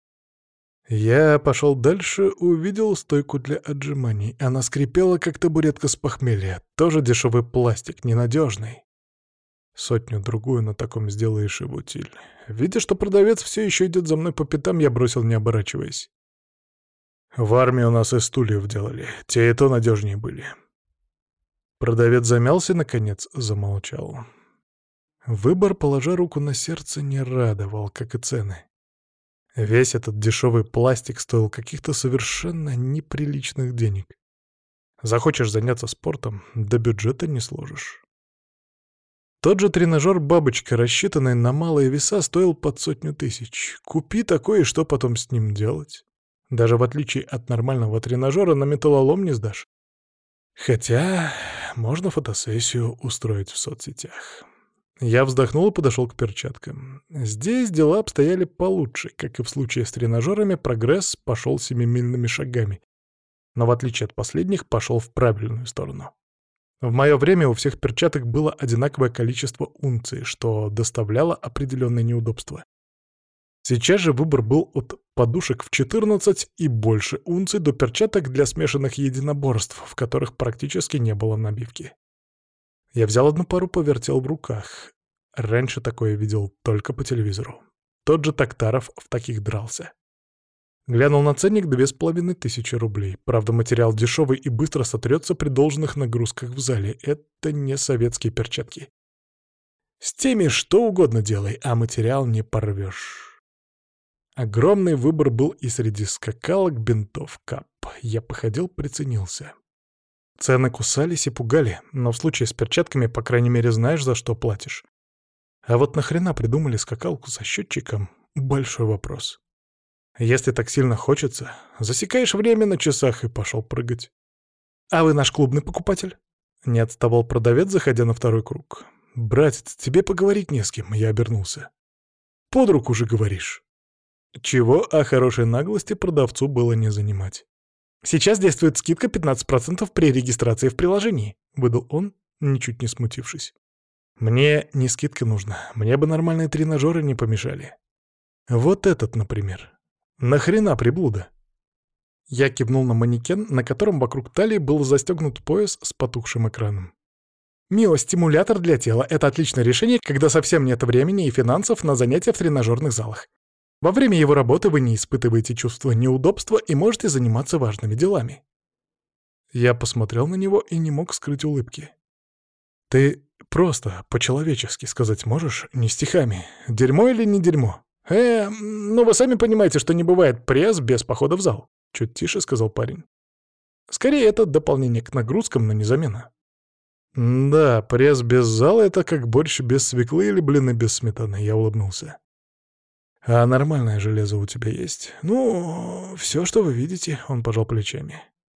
Я пошел дальше, увидел стойку для отжиманий. Она скрипела, как табуретка с похмелья. Тоже дешевый пластик, ненадежный. Сотню-другую на таком сделаешь и в утиль. Видя, что продавец все еще идет за мной по пятам, я бросил, не оборачиваясь. В армии у нас и стульев делали. Те и то надежнее были. Продавец замялся, наконец замолчал. Выбор, положа руку на сердце, не радовал, как и цены. Весь этот дешевый пластик стоил каких-то совершенно неприличных денег. Захочешь заняться спортом, до бюджета не сложишь. Тот же тренажер «Бабочка», рассчитанный на малые веса, стоил под 100 000. Купи такой, и что потом с ним делать? Даже в отличие от нормального тренажера на металлолом не сдашь. Хотя можно фотосессию устроить в соцсетях. Я вздохнул и подошел к перчаткам. Здесь дела обстояли получше. Как и в случае с тренажерами, прогресс пошел семимильными шагами. Но в отличие от последних, пошел в правильную сторону. В мое время у всех перчаток было одинаковое количество унций, что доставляло определенные неудобства. Сейчас же выбор был от подушек в 14 и больше унций до перчаток для смешанных единоборств, в которых практически не было набивки. Я взял одну пару, повертел в руках. Раньше такое видел только по телевизору. Тот же Токтаров в таких дрался. Глянул на ценник — 2500 рублей. Правда, материал дешевый и быстро сотрется при должных нагрузках в зале. Это не советские перчатки. С теми что угодно делай, а материал не порвешь. Огромный выбор был и среди скакалок, бинтов, кап. Я походил, приценился. Цены кусались и пугали, но в случае с перчатками, по крайней мере, знаешь, за что платишь. А вот нахрена придумали скакалку со счетчиком — большой вопрос. Если так сильно хочется, засекаешь время на часах и пошел прыгать. «А вы наш клубный покупатель?» Не отставал продавец, заходя на второй круг. «Братец, тебе поговорить не с кем», — я обернулся. «Под руку же говоришь». Чего о хорошей наглости продавцу было не занимать. «Сейчас действует скидка 15% при регистрации в приложении», — выдал он, ничуть не смутившись. «Мне не скидка нужна, мне бы нормальные тренажеры не помешали. Вот этот, например. Нахрена приблуда?» Я кивнул на манекен, на котором вокруг талии был застегнут пояс с потухшим экраном. «Миостимулятор для тела — это отличное решение, когда совсем нет времени и финансов на занятия в тренажерных залах. Во время его работы вы не испытываете чувства неудобства и можете заниматься важными делами». Я посмотрел на него и не мог скрыть улыбки. «Ты просто по-человечески сказать можешь, не стихами, дерьмо или не дерьмо?» Ну вы сами понимаете, что не бывает пресс без похода в зал», — чуть тише сказал парень. «Скорее, это дополнение к нагрузкам, но не замена». «Да, пресс без зала — это как борщ без свеклы или блины без сметаны», — я улыбнулся. «А нормальное железо у тебя есть?» «Ну, все, что вы видите», — он пожал плечами.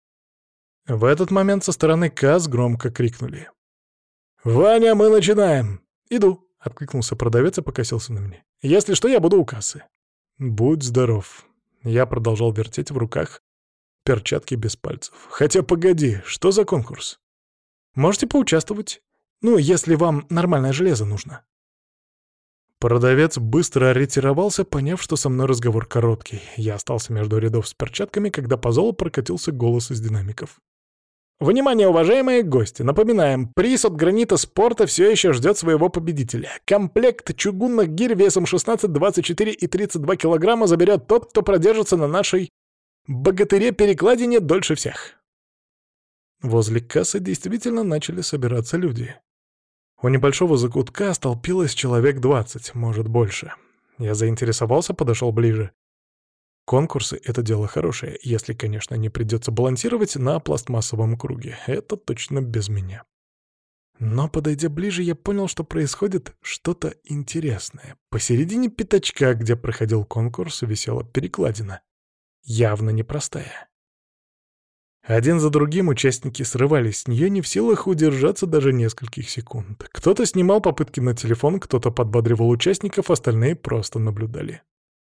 В этот момент со стороны КАЗ громко крикнули. «Ваня, мы начинаем!» «Иду», — откликнулся продавец и покосился на меня. «Если что, я буду у кассы». «Будь здоров». Я продолжал вертеть в руках перчатки без пальцев. «Хотя погоди, что за конкурс?» «Можете поучаствовать. Ну, если вам нормальное железо нужно». Продавец быстро ретировался, поняв, что со мной разговор короткий. Я остался между рядов с перчатками, когда по залу прокатился голос из динамиков. «Внимание, уважаемые гости! Напоминаем, приз от «Гранита Спорта» все еще ждет своего победителя. Комплект чугунных гирь весом 16, 24 и 32 килограмма заберет тот, кто продержится на нашей богатыре-перекладине дольше всех». Возле кассы действительно начали собираться люди. У небольшого закутка столпилось человек 20, может больше. Я заинтересовался, подошел ближе. Конкурсы — это дело хорошее, если, конечно, не придется балансировать на пластмассовом круге. Это точно без меня. Но, подойдя ближе, я понял, что происходит что-то интересное. Посередине пятачка, где проходил конкурс, висела перекладина. Явно непростая. Один за другим участники срывались с нее, не в силах удержаться даже нескольких секунд. Кто-то снимал попытки на телефон, кто-то подбадривал участников, остальные просто наблюдали.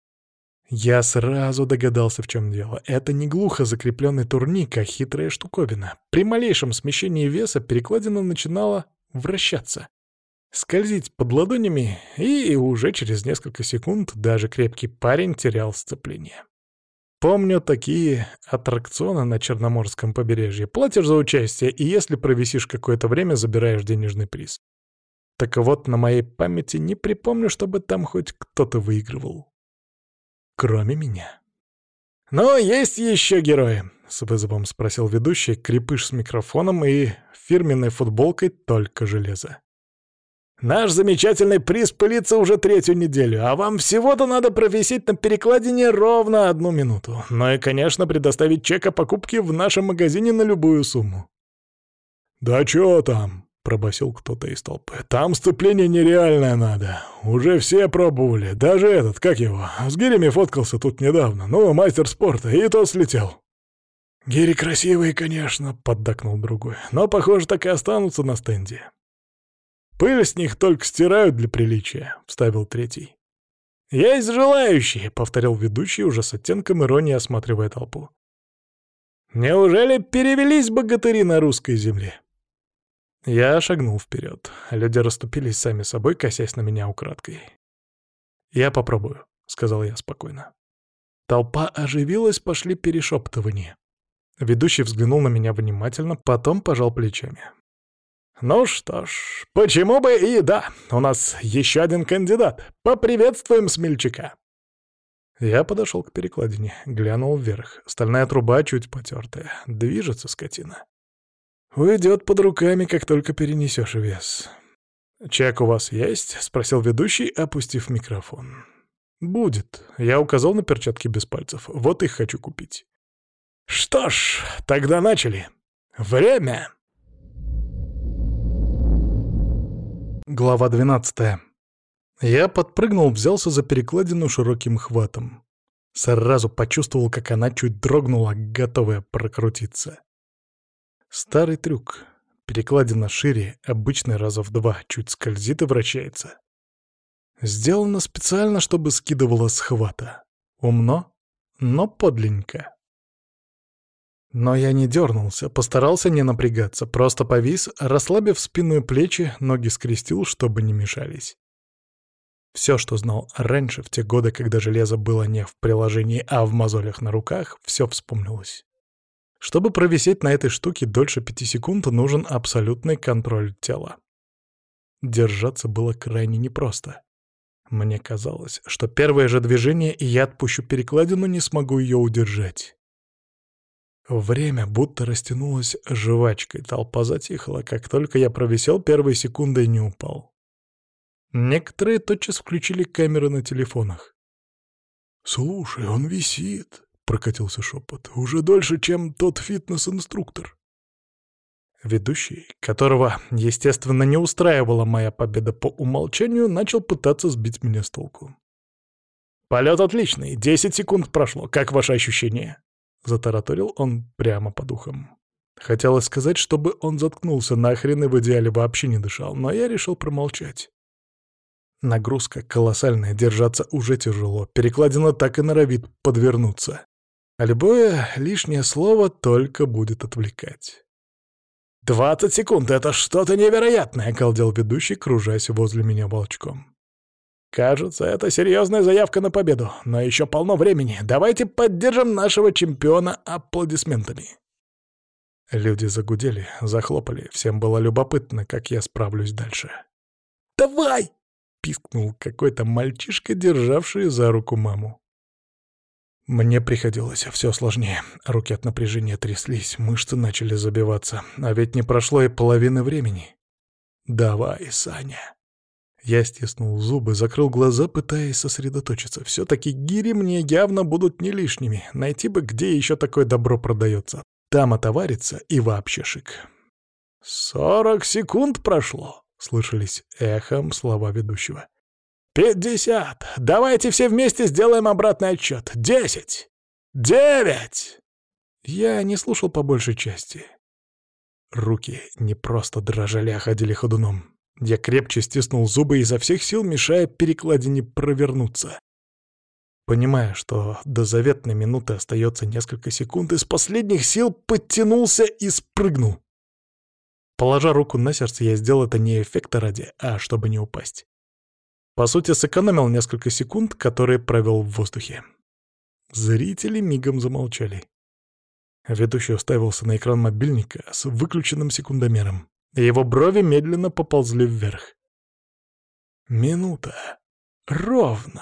Я сразу догадался, в чем дело. Это не глухо закрепленный турник, а хитрая штуковина. При малейшем смещении веса перекладина начинала вращаться, скользить под ладонями, и уже через несколько секунд даже крепкий парень терял сцепление. Помню такие аттракционы на Черноморском побережье. Платишь за участие, и если провисишь какое-то время, забираешь денежный приз. Так вот, на моей памяти не припомню, чтобы там хоть кто-то выигрывал. Кроме меня. «Но есть еще герои», — с вызовом спросил ведущий, крепыш с микрофоном и фирменной футболкой «Только железо». «Наш замечательный приз пылится уже 3-ю неделю, а вам всего-то надо провисеть на перекладине ровно 1 минуту. Ну и, конечно, предоставить чек о покупке в нашем магазине на любую сумму». «Да чё там?» — пробасил кто-то из толпы. «Там сцепление нереальное надо. Уже все пробовали. Даже этот, как его, с гирями фоткался тут недавно. Ну, мастер спорта, и тот слетел». «Гири красивые, конечно», — поддакнул другой. «Но, похоже, так и останутся на стенде». «Пыль с них только стирают для приличия», — вставил третий. «Есть желающие», — повторил ведущий, уже с оттенком иронии осматривая толпу. «Неужели перевелись богатыри на русской земле?» Я шагнул вперед. Люди расступились сами собой, косясь на меня украдкой. «Я попробую», — сказал я спокойно. Толпа оживилась, пошли перешептывания. Ведущий взглянул на меня внимательно, потом пожал плечами. «Ну что ж, почему бы и да, у нас еще один кандидат. Поприветствуем смельчака». Я подошел к перекладине, глянул вверх. Стальная труба чуть потертая. Движется скотина. Уйдет под руками, как только перенесешь вес. «Чек у вас есть?» — спросил ведущий, опустив микрофон. «Будет». Я указал на перчатки без пальцев. Вот их хочу купить. «Что ж, тогда начали. Время!» Глава 12. Я подпрыгнул, взялся за перекладину широким хватом. Сразу почувствовал, как она чуть дрогнула, готовая прокрутиться. Старый трюк. Перекладина шире, обычно раза в 2, чуть скользит и вращается. Сделано специально, чтобы скидывало с хвата. Умно, но подленько. Но я не дернулся, постарался не напрягаться, просто повис, расслабив спину и плечи, ноги скрестил, чтобы не мешались. Все, что знал раньше, в те годы, когда железо было не в приложении, а в мозолях на руках, все вспомнилось. Чтобы провисеть на этой штуке дольше 5 секунд, нужен абсолютный контроль тела. Держаться было крайне непросто. Мне казалось, что первое же движение, и я отпущу перекладину, не смогу ее удержать. Время будто растянулось жвачкой, толпа затихла, как только я провисел первой секундой и не упал. Некоторые тотчас включили камеры на телефонах. «Слушай, он висит», — прокатился шепот, — «уже дольше, чем тот фитнес-инструктор». Ведущий, которого, естественно, не устраивала моя победа по умолчанию, начал пытаться сбить меня с толку. «Полет отличный, 10 секунд прошло. Как ваши ощущения?» Затараторил он прямо по духам. Хотелось сказать, чтобы он заткнулся нахрен и в идеале вообще не дышал, но я решил промолчать. Нагрузка колоссальная, держаться уже тяжело, перекладина так и норовит подвернуться. А любое лишнее слово только будет отвлекать. 20 секунд — это что-то невероятное!» — галдел ведущий, кружась возле меня волчком. «Кажется, это серьезная заявка на победу, но еще полно времени. Давайте поддержим нашего чемпиона аплодисментами». Люди загудели, захлопали, всем было любопытно, как я справлюсь дальше. «Давай!» — пискнул какой-то мальчишка, державший за руку маму. Мне приходилось все сложнее. Руки от напряжения тряслись, мышцы начали забиваться. А ведь не прошло и половины времени. «Давай, Саня». Я стиснул зубы, закрыл глаза, пытаясь сосредоточиться. Все-таки гири мне явно будут не лишними. Найти бы, где еще такое добро продается. Там отоварится и вообще шик. 40 секунд прошло», — слышались эхом слова ведущего. 50! Давайте все вместе сделаем обратный отсчет. 10! 9! Я не слушал по большей части. Руки не просто дрожали, а ходили ходуном. Я крепче стиснул зубы изо всех сил, мешая перекладине провернуться. Понимая, что до заветной минуты остается несколько секунд, из последних сил подтянулся и спрыгнул. Положа руку на сердце, я сделал это не эффекта ради, а чтобы не упасть. По сути, сэкономил несколько секунд, которые провел в воздухе. Зрители мигом замолчали. Ведущий уставился на экран мобильника с выключенным секундомером, и его брови медленно поползли вверх. «Минута. Ровно!»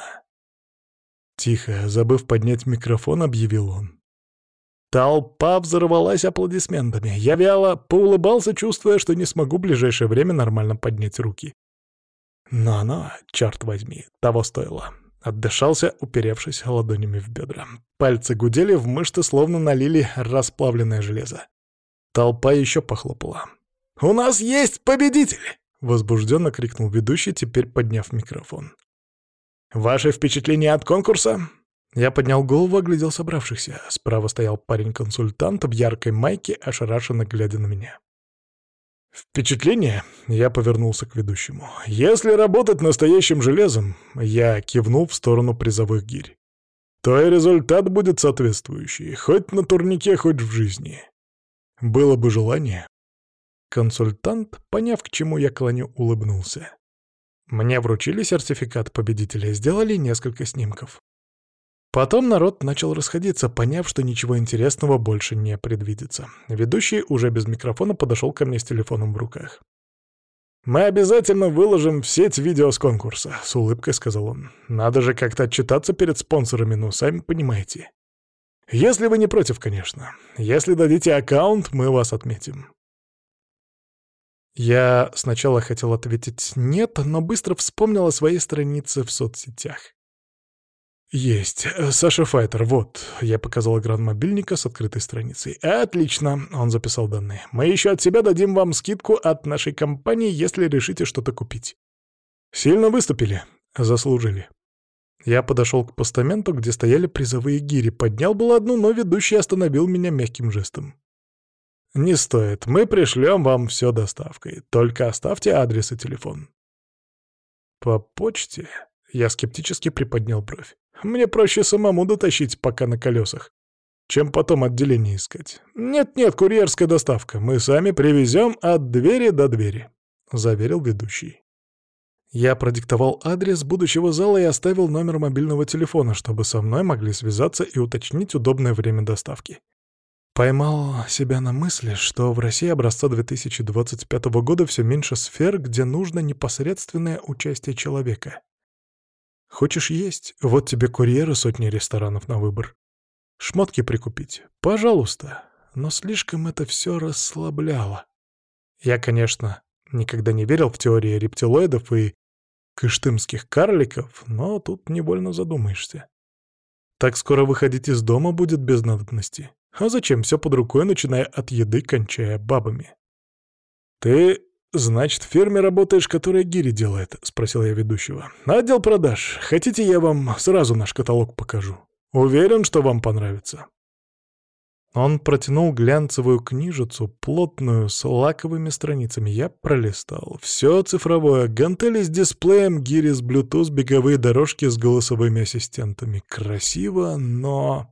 Тихо, забыв поднять микрофон, объявил он. Толпа взорвалась аплодисментами. Я вяло поулыбался, чувствуя, что не смогу в ближайшее время нормально поднять руки. Но оно, черт возьми, того стоило. Отдышался, уперевшись ладонями в бедра. Пальцы гудели, в мышцы словно налили расплавленное железо. Толпа еще похлопала. «У нас есть победитель!» — возбужденно крикнул ведущий, теперь подняв микрофон. «Ваши впечатления от конкурса?» Я поднял голову, оглядел собравшихся. Справа стоял парень-консультант в яркой майке, ошарашенно глядя на меня. «Впечатление?» — я повернулся к ведущему. «Если работать настоящим железом», — я кивнул в сторону призовых гирь, «то и результат будет соответствующий, хоть на турнике, хоть в жизни. Было бы желание». Консультант, поняв, к чему я клоню, улыбнулся. Мне вручили сертификат победителя, сделали несколько снимков. Потом народ начал расходиться, поняв, что ничего интересного больше не предвидится. Ведущий уже без микрофона подошел ко мне с телефоном в руках. «Мы обязательно выложим в сеть видео с конкурса», — с улыбкой сказал он. «Надо же как-то отчитаться перед спонсорами, ну, сами понимаете. Если вы не против, конечно. Если дадите аккаунт, мы вас отметим». Я сначала хотел ответить «нет», но быстро вспомнил о своей странице в соцсетях. «Есть. Саша Файтер, вот». Я показал экран мобильника с открытой страницей. «Отлично», — он записал данные. «Мы еще от себя дадим вам скидку от нашей компании, если решите что-то купить». «Сильно выступили. Заслужили». Я подошел к постаменту, где стояли призовые гири, поднял было одну, но ведущий остановил меня мягким жестом. «Не стоит, мы пришлем вам все доставкой, только оставьте адрес и телефон». «По почте?» — я скептически приподнял бровь. «Мне проще самому дотащить, пока на колесах, чем потом отделение искать. Нет-нет, курьерская доставка, мы сами привезем от двери до двери», — заверил ведущий. Я продиктовал адрес будущего зала и оставил номер мобильного телефона, чтобы со мной могли связаться и уточнить удобное время доставки. Поймал себя на мысли, что в России образца 2025 года все меньше сфер, где нужно непосредственное участие человека. Хочешь есть? Вот тебе курьеры, сотни ресторанов на выбор. Шмотки прикупить? Пожалуйста. Но слишком это все расслабляло. Я, конечно, никогда не верил в теории рептилоидов и кыштымских карликов, но тут невольно задумаешься. Так скоро выходить из дома будет без надобности. А зачем все под рукой, начиная от еды, кончая бабами? «Ты, значит, в фирме работаешь, которая гири делает?» — спросил я ведущего. «Отдел продаж. Хотите, я вам сразу наш каталог покажу? Уверен, что вам понравится». Он протянул глянцевую книжицу, плотную, с лаковыми страницами. Я пролистал. Все цифровое. Гантели с дисплеем, гири с Bluetooth, беговые дорожки с голосовыми ассистентами. Красиво, но...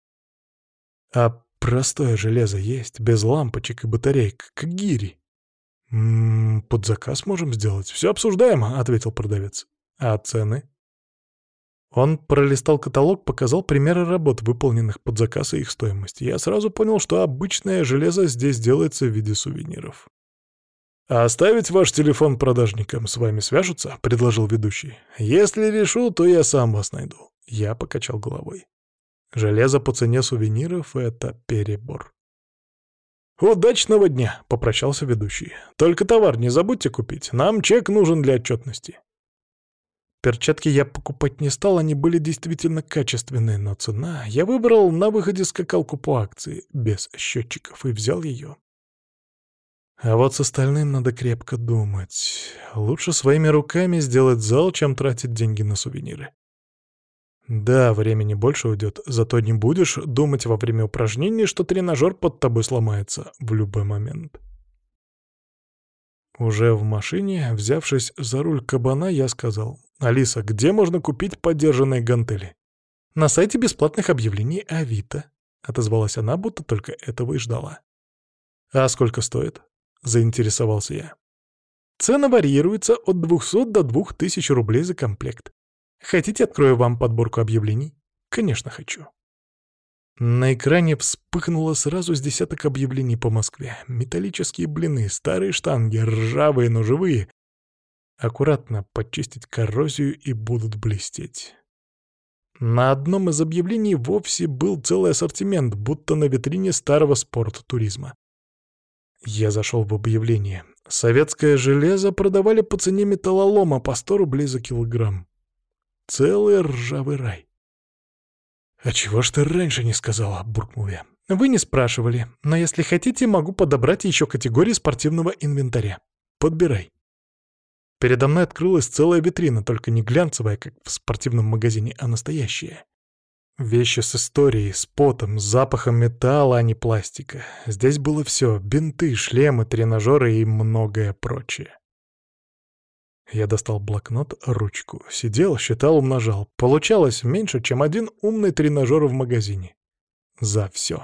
А простое железо есть, без лампочек и батареек, как гири. Под заказ можем сделать. Все обсуждаемо», — ответил продавец. «А цены?» Он пролистал каталог, показал примеры работ, выполненных под заказ и их стоимость. Я сразу понял, что обычное железо здесь делается в виде сувениров. «А оставить ваш телефон продажникам, с вами свяжутся?» — предложил ведущий. «Если решу, то я сам вас найду». Я покачал головой. Железо по цене сувениров — это перебор. «Удачного дня!» — попрощался ведущий. «Только товар не забудьте купить, нам чек нужен для отчетности». Перчатки я покупать не стал, они были действительно качественные, но цена... Я выбрал на выходе скакалку по акции, без счетчиков, и взял ее. А вот с остальным надо крепко думать. Лучше своими руками сделать зал, чем тратить деньги на сувениры. Да, времени больше уйдет, зато не будешь думать во время упражнений, что тренажер под тобой сломается в любой момент. Уже в машине, взявшись за руль кабана, я сказал: «Алиса, где можно купить подержанные гантели?» «На сайте бесплатных объявлений Авито», — отозвалась она, будто только этого и ждала. «А сколько стоит?» — заинтересовался я. «Цена варьируется от 200 до 2000 рублей за комплект. Хотите, открою вам подборку объявлений?» «Конечно, хочу». На экране вспыхнуло сразу с десяток объявлений по Москве. Металлические блины, старые штанги, ржавые, но живые. Аккуратно почистить коррозию и будут блестеть. На одном из объявлений вовсе был целый ассортимент, будто на витрине старого спорттуризма. Я зашел в объявление. Советское железо продавали по цене металлолома по 100 рублей за килограмм. Целый ржавый рай. «А чего ж ты раньше не сказала?» — буркнул я. «Вы не спрашивали, но если хотите, могу подобрать еще категории спортивного инвентаря. Подбирай». Передо мной открылась целая витрина, только не глянцевая, как в спортивном магазине, а настоящая. Вещи с историей, с потом, с запахом металла, а не пластика. Здесь было все — бинты, шлемы, тренажеры и многое прочее. Я достал блокнот, ручку. Сидел, считал, умножал. Получалось меньше, чем один умный тренажер в магазине. За все.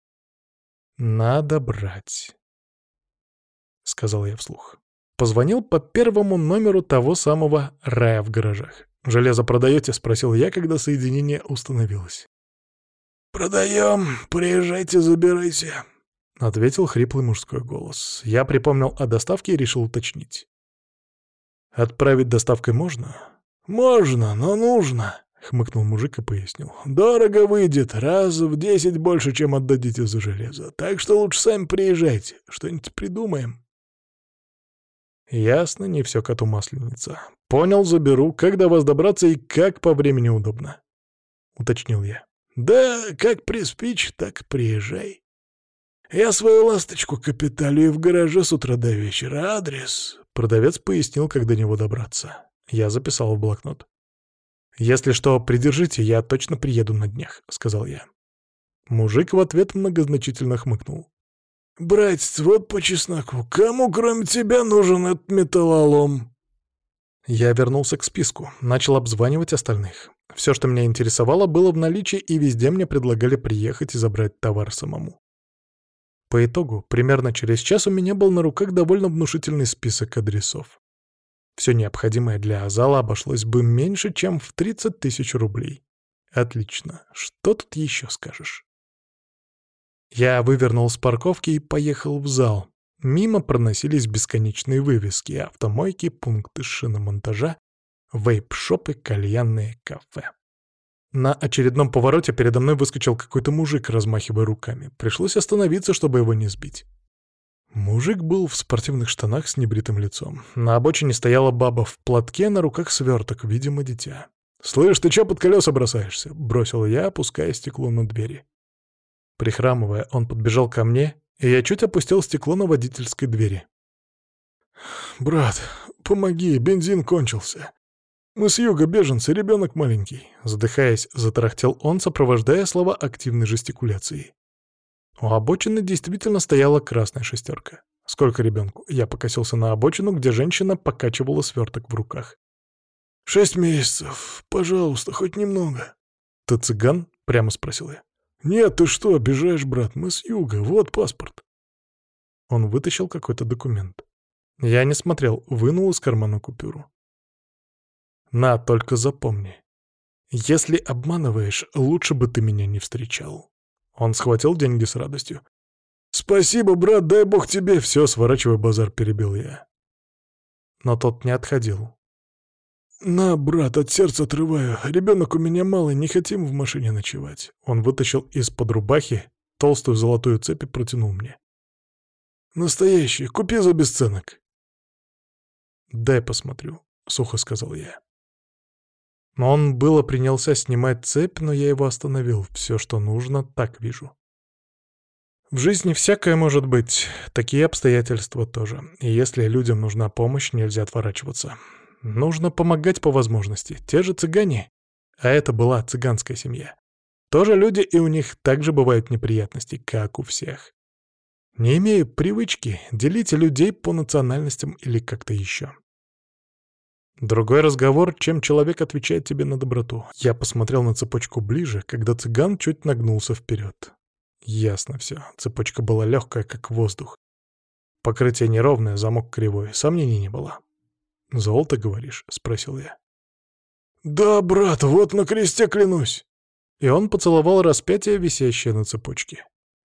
«Надо брать», — сказал я вслух. Позвонил по первому номеру того самого рая в гаражах. «Железо продаете?» — спросил я, когда соединение установилось. «Продаем. Приезжайте, забирайте», — ответил хриплый мужской голос. Я припомнил о доставке и решил уточнить. «Отправить доставкой можно?» «Можно, но нужно», — хмыкнул мужик и пояснил. «Дорого выйдет, раз в 10 больше, чем отдадите за железо. Так что лучше сами приезжайте, что-нибудь придумаем». «Ясно, не все коту масленица. Понял, заберу. Как до вас добраться и как по времени удобно?» — уточнил я. «Да, как приспичит, так приезжай. Я свою ласточку капиталию в гараже с утра до вечера. Адрес...» Продавец пояснил, как до него добраться. Я записал в блокнот. «Если что, придержите, я точно приеду на днях», — сказал я. Мужик в ответ многозначительно хмыкнул. «Братец, вот по чесноку, кому кроме тебя нужен этот металлолом?» Я вернулся к списку, начал обзванивать остальных. Все, что меня интересовало, было в наличии, и везде мне предлагали приехать и забрать товар самому. По итогу, примерно через час у меня был на руках довольно внушительный список адресов. Все необходимое для зала обошлось бы меньше, чем в 30 тысяч рублей. Отлично. Что тут еще скажешь? Я вывернул с парковки и поехал в зал. Мимо проносились бесконечные вывески, автомойки, пункты шиномонтажа, вейп-шопы, кальянные кафе. На очередном повороте передо мной выскочил какой-то мужик, размахивая руками. Пришлось остановиться, чтобы его не сбить. Мужик был в спортивных штанах с небритым лицом. На обочине стояла баба в платке, на руках сверток, видимо, дитя. «Слышь, ты чё под колеса бросаешься?» — бросил я, опуская стекло на двери. Прихрамывая, он подбежал ко мне, и я чуть опустил стекло на водительской двери. «Брат, помоги, бензин кончился. Мы с юга беженцы, ребенок маленький», — задыхаясь, затарахтел он, сопровождая слова активной жестикуляцией. У обочины действительно стояла красная шестерка. «Сколько ребенку?» Я покосился на обочину, где женщина покачивала сверток в руках. 6 месяцев. Пожалуйста, хоть немного». «Ты цыган?» — прямо спросил я. «Нет, ты что, обижаешь, брат? Мы с юга. Вот паспорт». Он вытащил какой-то документ. Я не смотрел, вынул из кармана купюру. «На, только запомни. Если обманываешь, лучше бы ты меня не встречал». Он схватил деньги с радостью. «Спасибо, брат, дай бог тебе!» «Все, сворачивай базар», — перебил я. Но тот не отходил. «На, брат, от сердца отрываю. Ребенок у меня малый, не хотим в машине ночевать». Он вытащил из-под рубахи толстую золотую цепь и протянул мне. «Настоящий, купи за бесценок». «Дай посмотрю», — сухо сказал я. Он было принялся снимать цепь, но я его остановил. Все, что нужно, так вижу. В жизни всякое может быть, такие обстоятельства тоже. И если людям нужна помощь, нельзя отворачиваться. Нужно помогать по возможности. Те же цыгане, а это была цыганская семья. Тоже люди, и у них также бывают неприятности, как у всех. Не имею привычки делить людей по национальностям или как-то еще. Другой разговор, чем человек отвечает тебе на доброту. Я посмотрел на цепочку ближе, когда цыган чуть нагнулся вперед. Ясно все. Цепочка была легкая, как воздух. Покрытие неровное, замок кривой. Сомнений не было. «Золото, говоришь?» — спросил я. «Да, брат, вот на кресте клянусь!» И он поцеловал распятие, висящее на цепочке.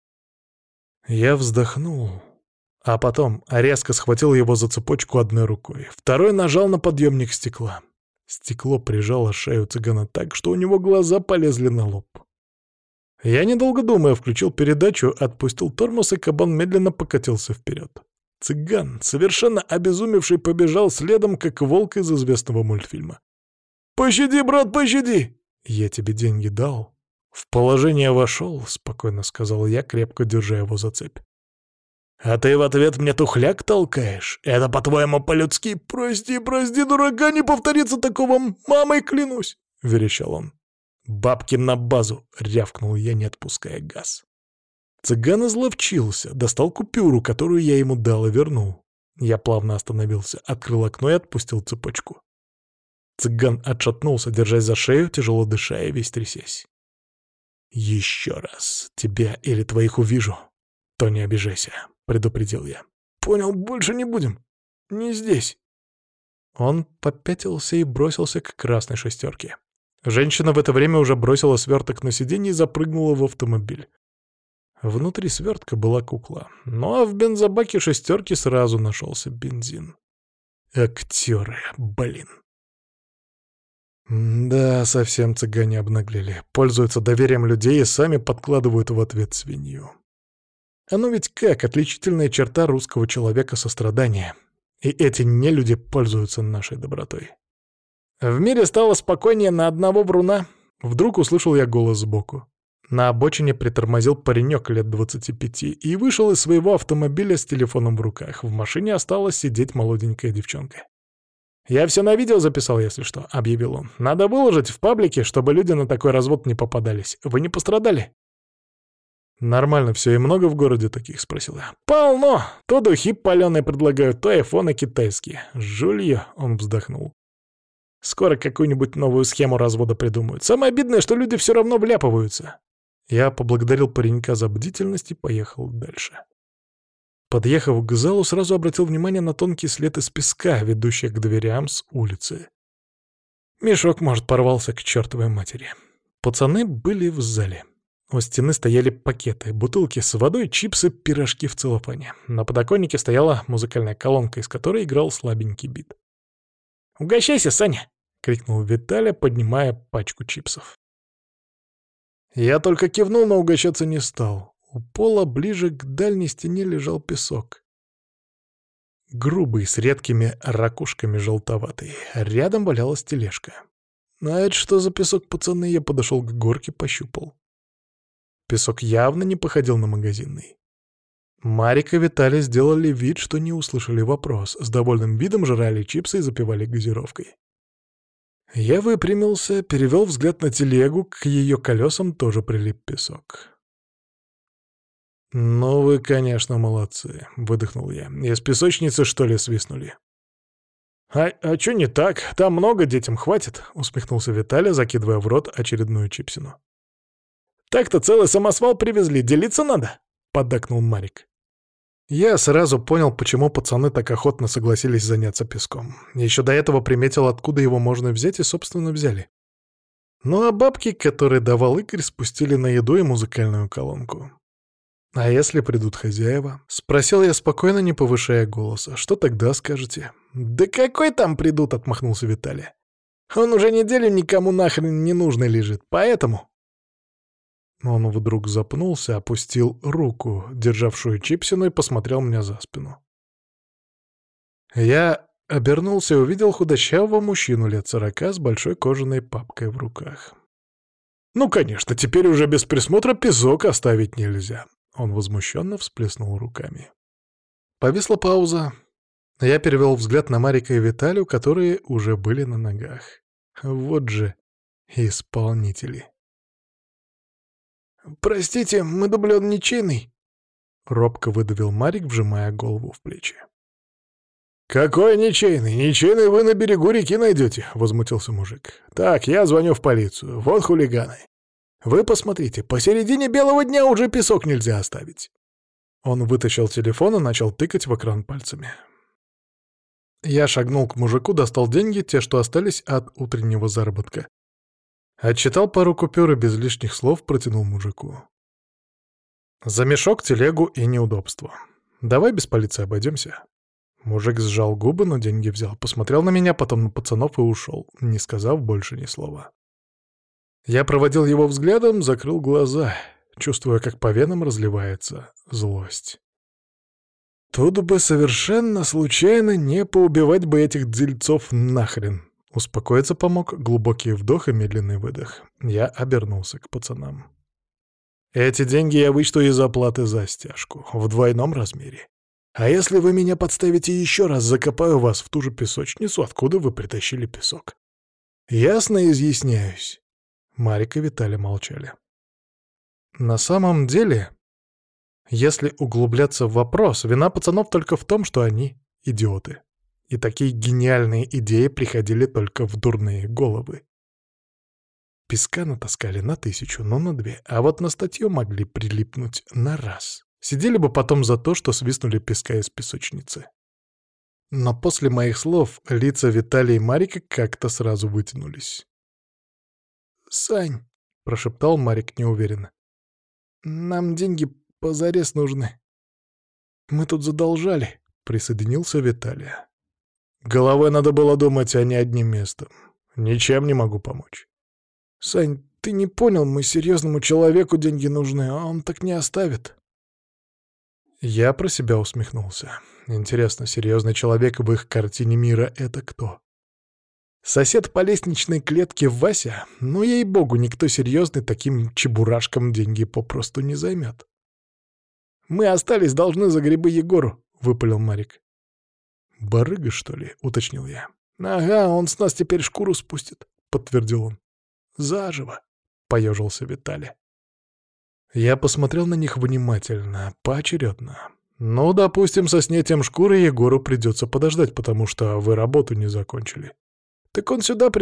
Я вздохнул, а потом резко схватил его за цепочку одной рукой. Второй нажал на подъемник стекла. Стекло прижало шею цыгана так, что у него глаза полезли на лоб. Я, недолго думая, включил передачу, отпустил тормоз, и кабан медленно покатился вперед. Цыган, совершенно обезумевший, побежал следом, как волк из известного мультфильма. «Пощади, брат, пощади!» «Я тебе деньги дал. В положение вошел», — спокойно сказал я, крепко держа его за цепь. «А ты в ответ мне тухляк толкаешь? Это, по-твоему, по-людски? Прости, прости, дурака, не повторится такого, мамой клянусь!» — верещал он. «Бабки на базу!» — рявкнул я, не отпуская газ. Цыган изловчился, достал купюру, которую я ему дал, и вернул. Я плавно остановился, открыл окно и отпустил цепочку. Цыган отшатнулся, держась за шею, тяжело дыша и весь трясясь. «Еще раз тебя или твоих увижу, то не обижайся», — предупредил я. «Понял, больше не будем. Не здесь». Он попятился и бросился к красной шестерке. Женщина в это время уже бросила сверток на сиденье и запрыгнула в автомобиль. Внутри свертка была кукла, ну а в бензобаке шестерки сразу нашелся бензин. Актеры, блин. Да, совсем цыгане обнаглели. Пользуются доверием людей и сами подкладывают в ответ свинью. Оно ведь как отличительная черта русского человека — сострадание. И эти нелюди пользуются нашей добротой. В мире стало спокойнее на одного вруна. Вдруг услышал я голос сбоку. На обочине притормозил паренек лет 25 и вышел из своего автомобиля с телефоном в руках. В машине осталась сидеть молоденькая девчонка. «Я все на видео записал, если что», — объявил он. «Надо выложить в паблике, чтобы люди на такой развод не попадались. Вы не пострадали?» «Нормально все, и много в городе таких?» — спросил я. «Полно! То духи палёные предлагают, то айфоны китайские. Жулье!» — он вздохнул. «Скоро какую-нибудь новую схему развода придумают. Самое обидное, что люди все равно вляпываются». Я поблагодарил паренька за бдительность и поехал дальше. Подъехав к залу, сразу обратил внимание на тонкий след из песка, ведущий к дверям с улицы. Мешок, может, порвался к чертовой матери. Пацаны были в зале. У стены стояли пакеты, бутылки с водой, чипсы, пирожки в целлофане. На подоконнике стояла музыкальная колонка, из которой играл слабенький бит. «Угощайся, Саня!» — крикнул Виталя, поднимая пачку чипсов. Я только кивнул, но угощаться не стал. У пола ближе к дальней стене лежал песок. Грубый, с редкими ракушками желтоватый. Рядом валялась тележка. «А это что за песок, пацаны?» Я подошел к горке, пощупал. Песок явно не походил на магазинный. Марик и Виталий сделали вид, что не услышали вопрос. С довольным видом жрали чипсы и запивали газировкой. Я выпрямился, перевел взгляд на телегу, к ее колесам тоже прилип песок. «Ну вы, конечно, молодцы», — выдохнул я. «Из песочницы, что ли, свистнули?» «А чё не так? Там много детям хватит», — усмехнулся Виталий, закидывая в рот очередную чипсину. «Так-то целый самосвал привезли, делиться надо», — поддакнул Марик. Я сразу понял, почему пацаны так охотно согласились заняться песком. Еще до этого приметил, откуда его можно взять, и, собственно, взяли. Ну а бабки, которые давал Игорь, спустили на еду и музыкальную колонку. «А если придут хозяева?» — спросил я спокойно, не повышая голоса. «Что тогда скажете?» «Да какой там придут?» — отмахнулся Виталий. «Он уже неделю никому нахрен не нужный лежит, поэтому...» Он вдруг запнулся, опустил руку, державшую чипсину, и посмотрел мне за спину. Я обернулся и увидел худощавого мужчину лет 40 с большой кожаной папкой в руках. «Ну, конечно, теперь уже без присмотра песок оставить нельзя!» Он возмущенно всплеснул руками. Повисла пауза. Я перевел взгляд на Марика и Виталию, которые уже были на ногах. Вот же исполнители. «Простите, мы дублён ничейный», — робко выдавил Марик, вжимая голову в плечи. «Какой ничейный? Ничейный вы на берегу реки найдете», — возмутился мужик. «Так, я звоню в полицию. Вот хулиганы. Вы посмотрите, посередине белого дня уже песок нельзя оставить». Он вытащил телефон и начал тыкать в экран пальцами. Я шагнул к мужику, достал деньги, те, что остались от утреннего заработка. Отчитал пару купюр и без лишних слов протянул мужику. «За мешок, телегу и неудобство. Давай без полиции обойдемся». Мужик сжал губы, но деньги взял. Посмотрел на меня, потом на пацанов и ушел, не сказав больше ни слова. Я проводил его взглядом, закрыл глаза, чувствуя, как по венам разливается злость. Тут бы совершенно случайно не поубивать бы этих дельцов нахрен. Успокоиться помог глубокий вдох и медленный выдох. Я обернулся к пацанам. «Эти деньги я вычту из оплаты за стяжку, в двойном размере. А если вы меня подставите еще раз, закопаю вас в ту же песочницу, откуда вы притащили песок. Ясно изъясняюсь?» Марик и Виталий молчали. На самом деле, если углубляться в вопрос, вина пацанов только в том, что они идиоты. И такие гениальные идеи приходили только в дурные головы. Песка натаскали на 1000, но на 2, а вот на статью могли прилипнуть на раз. Сидели бы потом за то, что свистнули песка из песочницы. Но после моих слов лица Виталия и Марика как-то сразу вытянулись. «Сань», — прошептал Марик неуверенно, — «нам деньги позарез нужны. Мы тут задолжали», — присоединился Виталий. «Головой надо было думать, а не одним местом. Ничем не могу помочь». «Сань, ты не понял, мы серьезному человеку деньги нужны, а он так не оставит». Я про себя усмехнулся. Интересно, серьезный человек в их картине мира — это кто? Сосед по лестничной клетке Вася? Ну, ей-богу, никто серьезный таким чебурашкам деньги попросту не займет. «Мы остались должны за грибы Егору», — выпалил Марик. «Барыга, что ли?» — уточнил я. «Ага, он с нас теперь шкуру спустит», — подтвердил он. «Заживо», — поежился Виталий. Я посмотрел на них внимательно, поочередно. «Ну, допустим, со снятием шкуры Егору придется подождать, потому что вы работу не закончили. Так он сюда